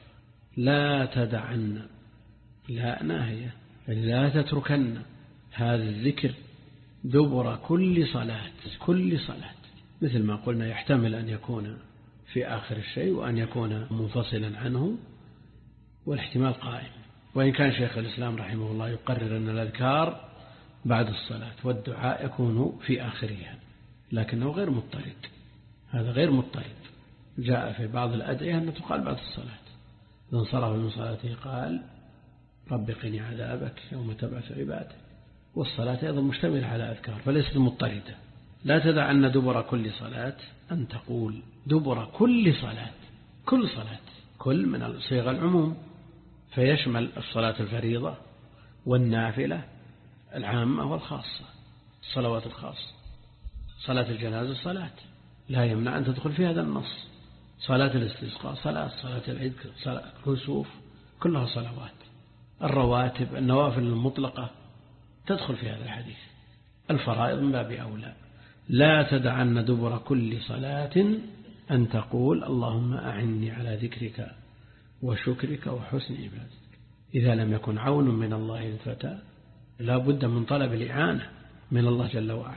لا تدعن، لا ناهية، لا تتركن هذا الذكر دبر كل صلاة، كل صلاة، مثل ما قلنا يحتمل أن يكون في آخر الشيء وأن يكون منفصلا عنه، والاحتمال قائم. وإن كان شيخ الإسلام رحمه الله يقرر أن الأذكار بعد الصلاة والدعاء يكون في آخرها، لكنه غير مضطرد، هذا غير مضطرد. جاء في بعض الأدعية أن تقال بعد الصلاة، إذا انصرف من صلاته قال رب قني عذابك يوم تبعث عبادك. والصلاة أيضا مشتملة على أذكار فليست مضطردة. لا تدع أن دبر كل صلاة أن تقول دبر كل صلاة، كل صلاة، كل من صيغ العموم، فيشمل الصلاة الفريضة والنافلة العامة والخاصة، الصلوات الخاصة. صلاة الجنازة صلاة لا يمنع أن تدخل في هذا النص، صلاة الاستسقاء صلاة، صلاة العيد صلاة، كسوف، كلها صلوات. الرواتب النوافل المطلقة تدخل في هذا الحديث. الفرائض من باب أولى. لا تدعن دبر كل صلاة أن تقول اللهم أعني على ذكرك وشكرك وحسن عبادتك. إذا لم يكن عون من الله للفتى لا بد من طلب الإعانة من الله جل وعلا.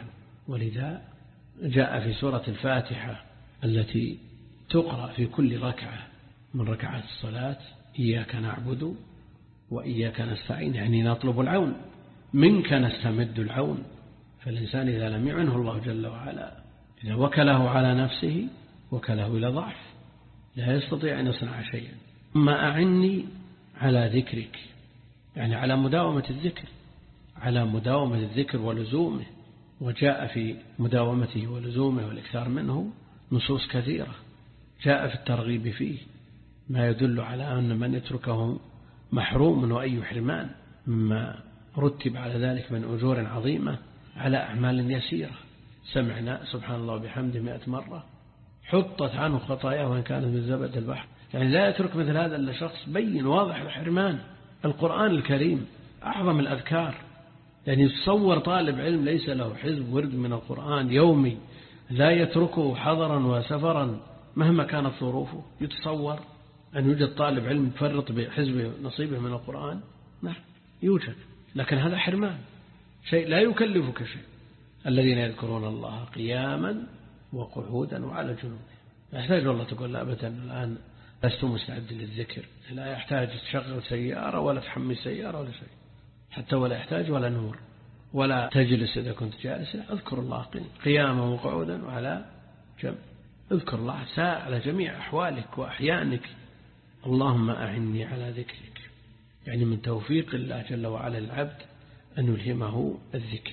ولذا جاء في سورة الفاتحة التي تقرأ في كل ركعة من ركعات الصلاة: إياك نعبد وإياك نستعين، يعني نطلب العون، منك نستمد العون. فالإنسان إذا لم يعنه الله جل وعلا، إذا وكله على نفسه وكله إلى ضعف، لا يستطيع أن يصنع شيئا. ما أعني على ذكرك، يعني على مداومة الذكر، على مداومة الذكر ولزومه. وجاء في مداومته ولزومه والإكثار منه نصوص كثيرة، جاء في الترغيب فيه ما يدل على أن من يتركه محروم وأي حرمان، مما رتب على ذلك من أجور عظيمة على أعمال يسيرة. سمعنا سبحان الله وبحمده مئة مرة حطت عنه خطاياه وإن كانت من زبد البحر. يعني لا يترك مثل هذا إلا شخص بين واضح الحرمان. القرآن الكريم أعظم الأذكار، يعني يتصور طالب علم ليس له حزب ورد من القرآن يومي لا يتركه حضرا وسفرا مهما كانت ظروفه، يتصور أن يوجد طالب علم يفرط بحزب نصيبه من القرآن؟ نعم يوجد، لكن هذا حرمان، شيء لا يكلفك شيء. الذين يذكرون الله قياما وقعودا وعلى جنوبهم. لا يحتاج والله تقول لا أبدا الآن لست مستعد للذكر، لا يحتاج تشغل سيارة ولا تحمي سيارة ولا شيء، حتى ولا يحتاج ولا نور، ولا تجلس إذا كنت جالس. اذكر الله قياما وقعودا وعلى جنب، اذكر الله ساعة على جميع أحوالك وأحيانك. اللهم أعني على ذكرك، يعني من توفيق الله جل وعلا العبد أن يلهمه الذكر.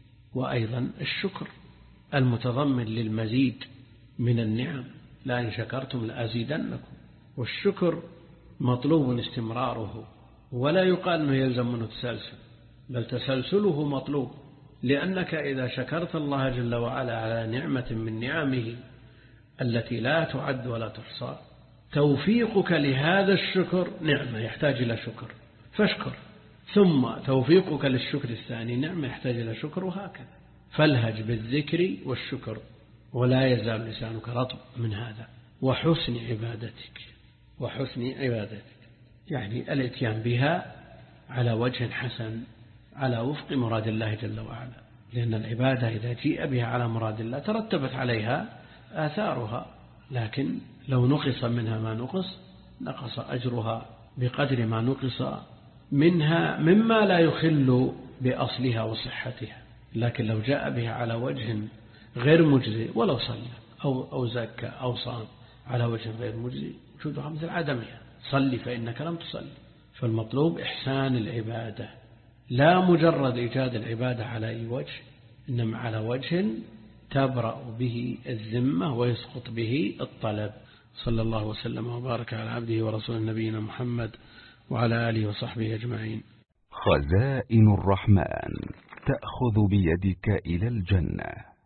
وأيضا الشكر المتضمن للمزيد من النعم: لئن شكرتم لأزيدنكم. والشكر مطلوب استمراره، ولا يقال أنه يلزم منه تسلسل، بل تسلسله مطلوب، لأنك إذا شكرت الله جل وعلا على نعمة من نعمه التي لا تعد ولا تحصى، توفيقك لهذا الشكر نعمة يحتاج إلى شكر فاشكر، ثم توفيقك للشكر الثاني نعمة يحتاج إلى شكر، وهكذا. فالهج بالذكر والشكر ولا يزال لسانك رطب من هذا. وحسن عبادتك، وحسن عبادتك يعني الاتيان بها على وجه حسن على وفق مراد الله جل وعلا، لأن العبادة إذا جيء بها على مراد الله ترتبت عليها آثارها، لكن لو نقص منها ما نقص نقص أجرها بقدر ما نقص منها مما لا يخل بأصلها وصحتها. لكن لو جاء بها على وجه غير مجزي، ولو صلى أو, أو زكى أو صام على وجه غير مجزي، وجودها مثل عدمها. صلي فإنك لم تصلي. فالمطلوب إحسان العبادة، لا مجرد إيجاد العبادة على أي وجه، إنما على وجه تبرأ به الذمة ويسقط به الطلب. صلى الله وسلم وبارك على عبده ورسول نبينا محمد وعلى آله وصحبه أجمعين. خزائن الرحمن تأخذ بيدك إلى الجنة.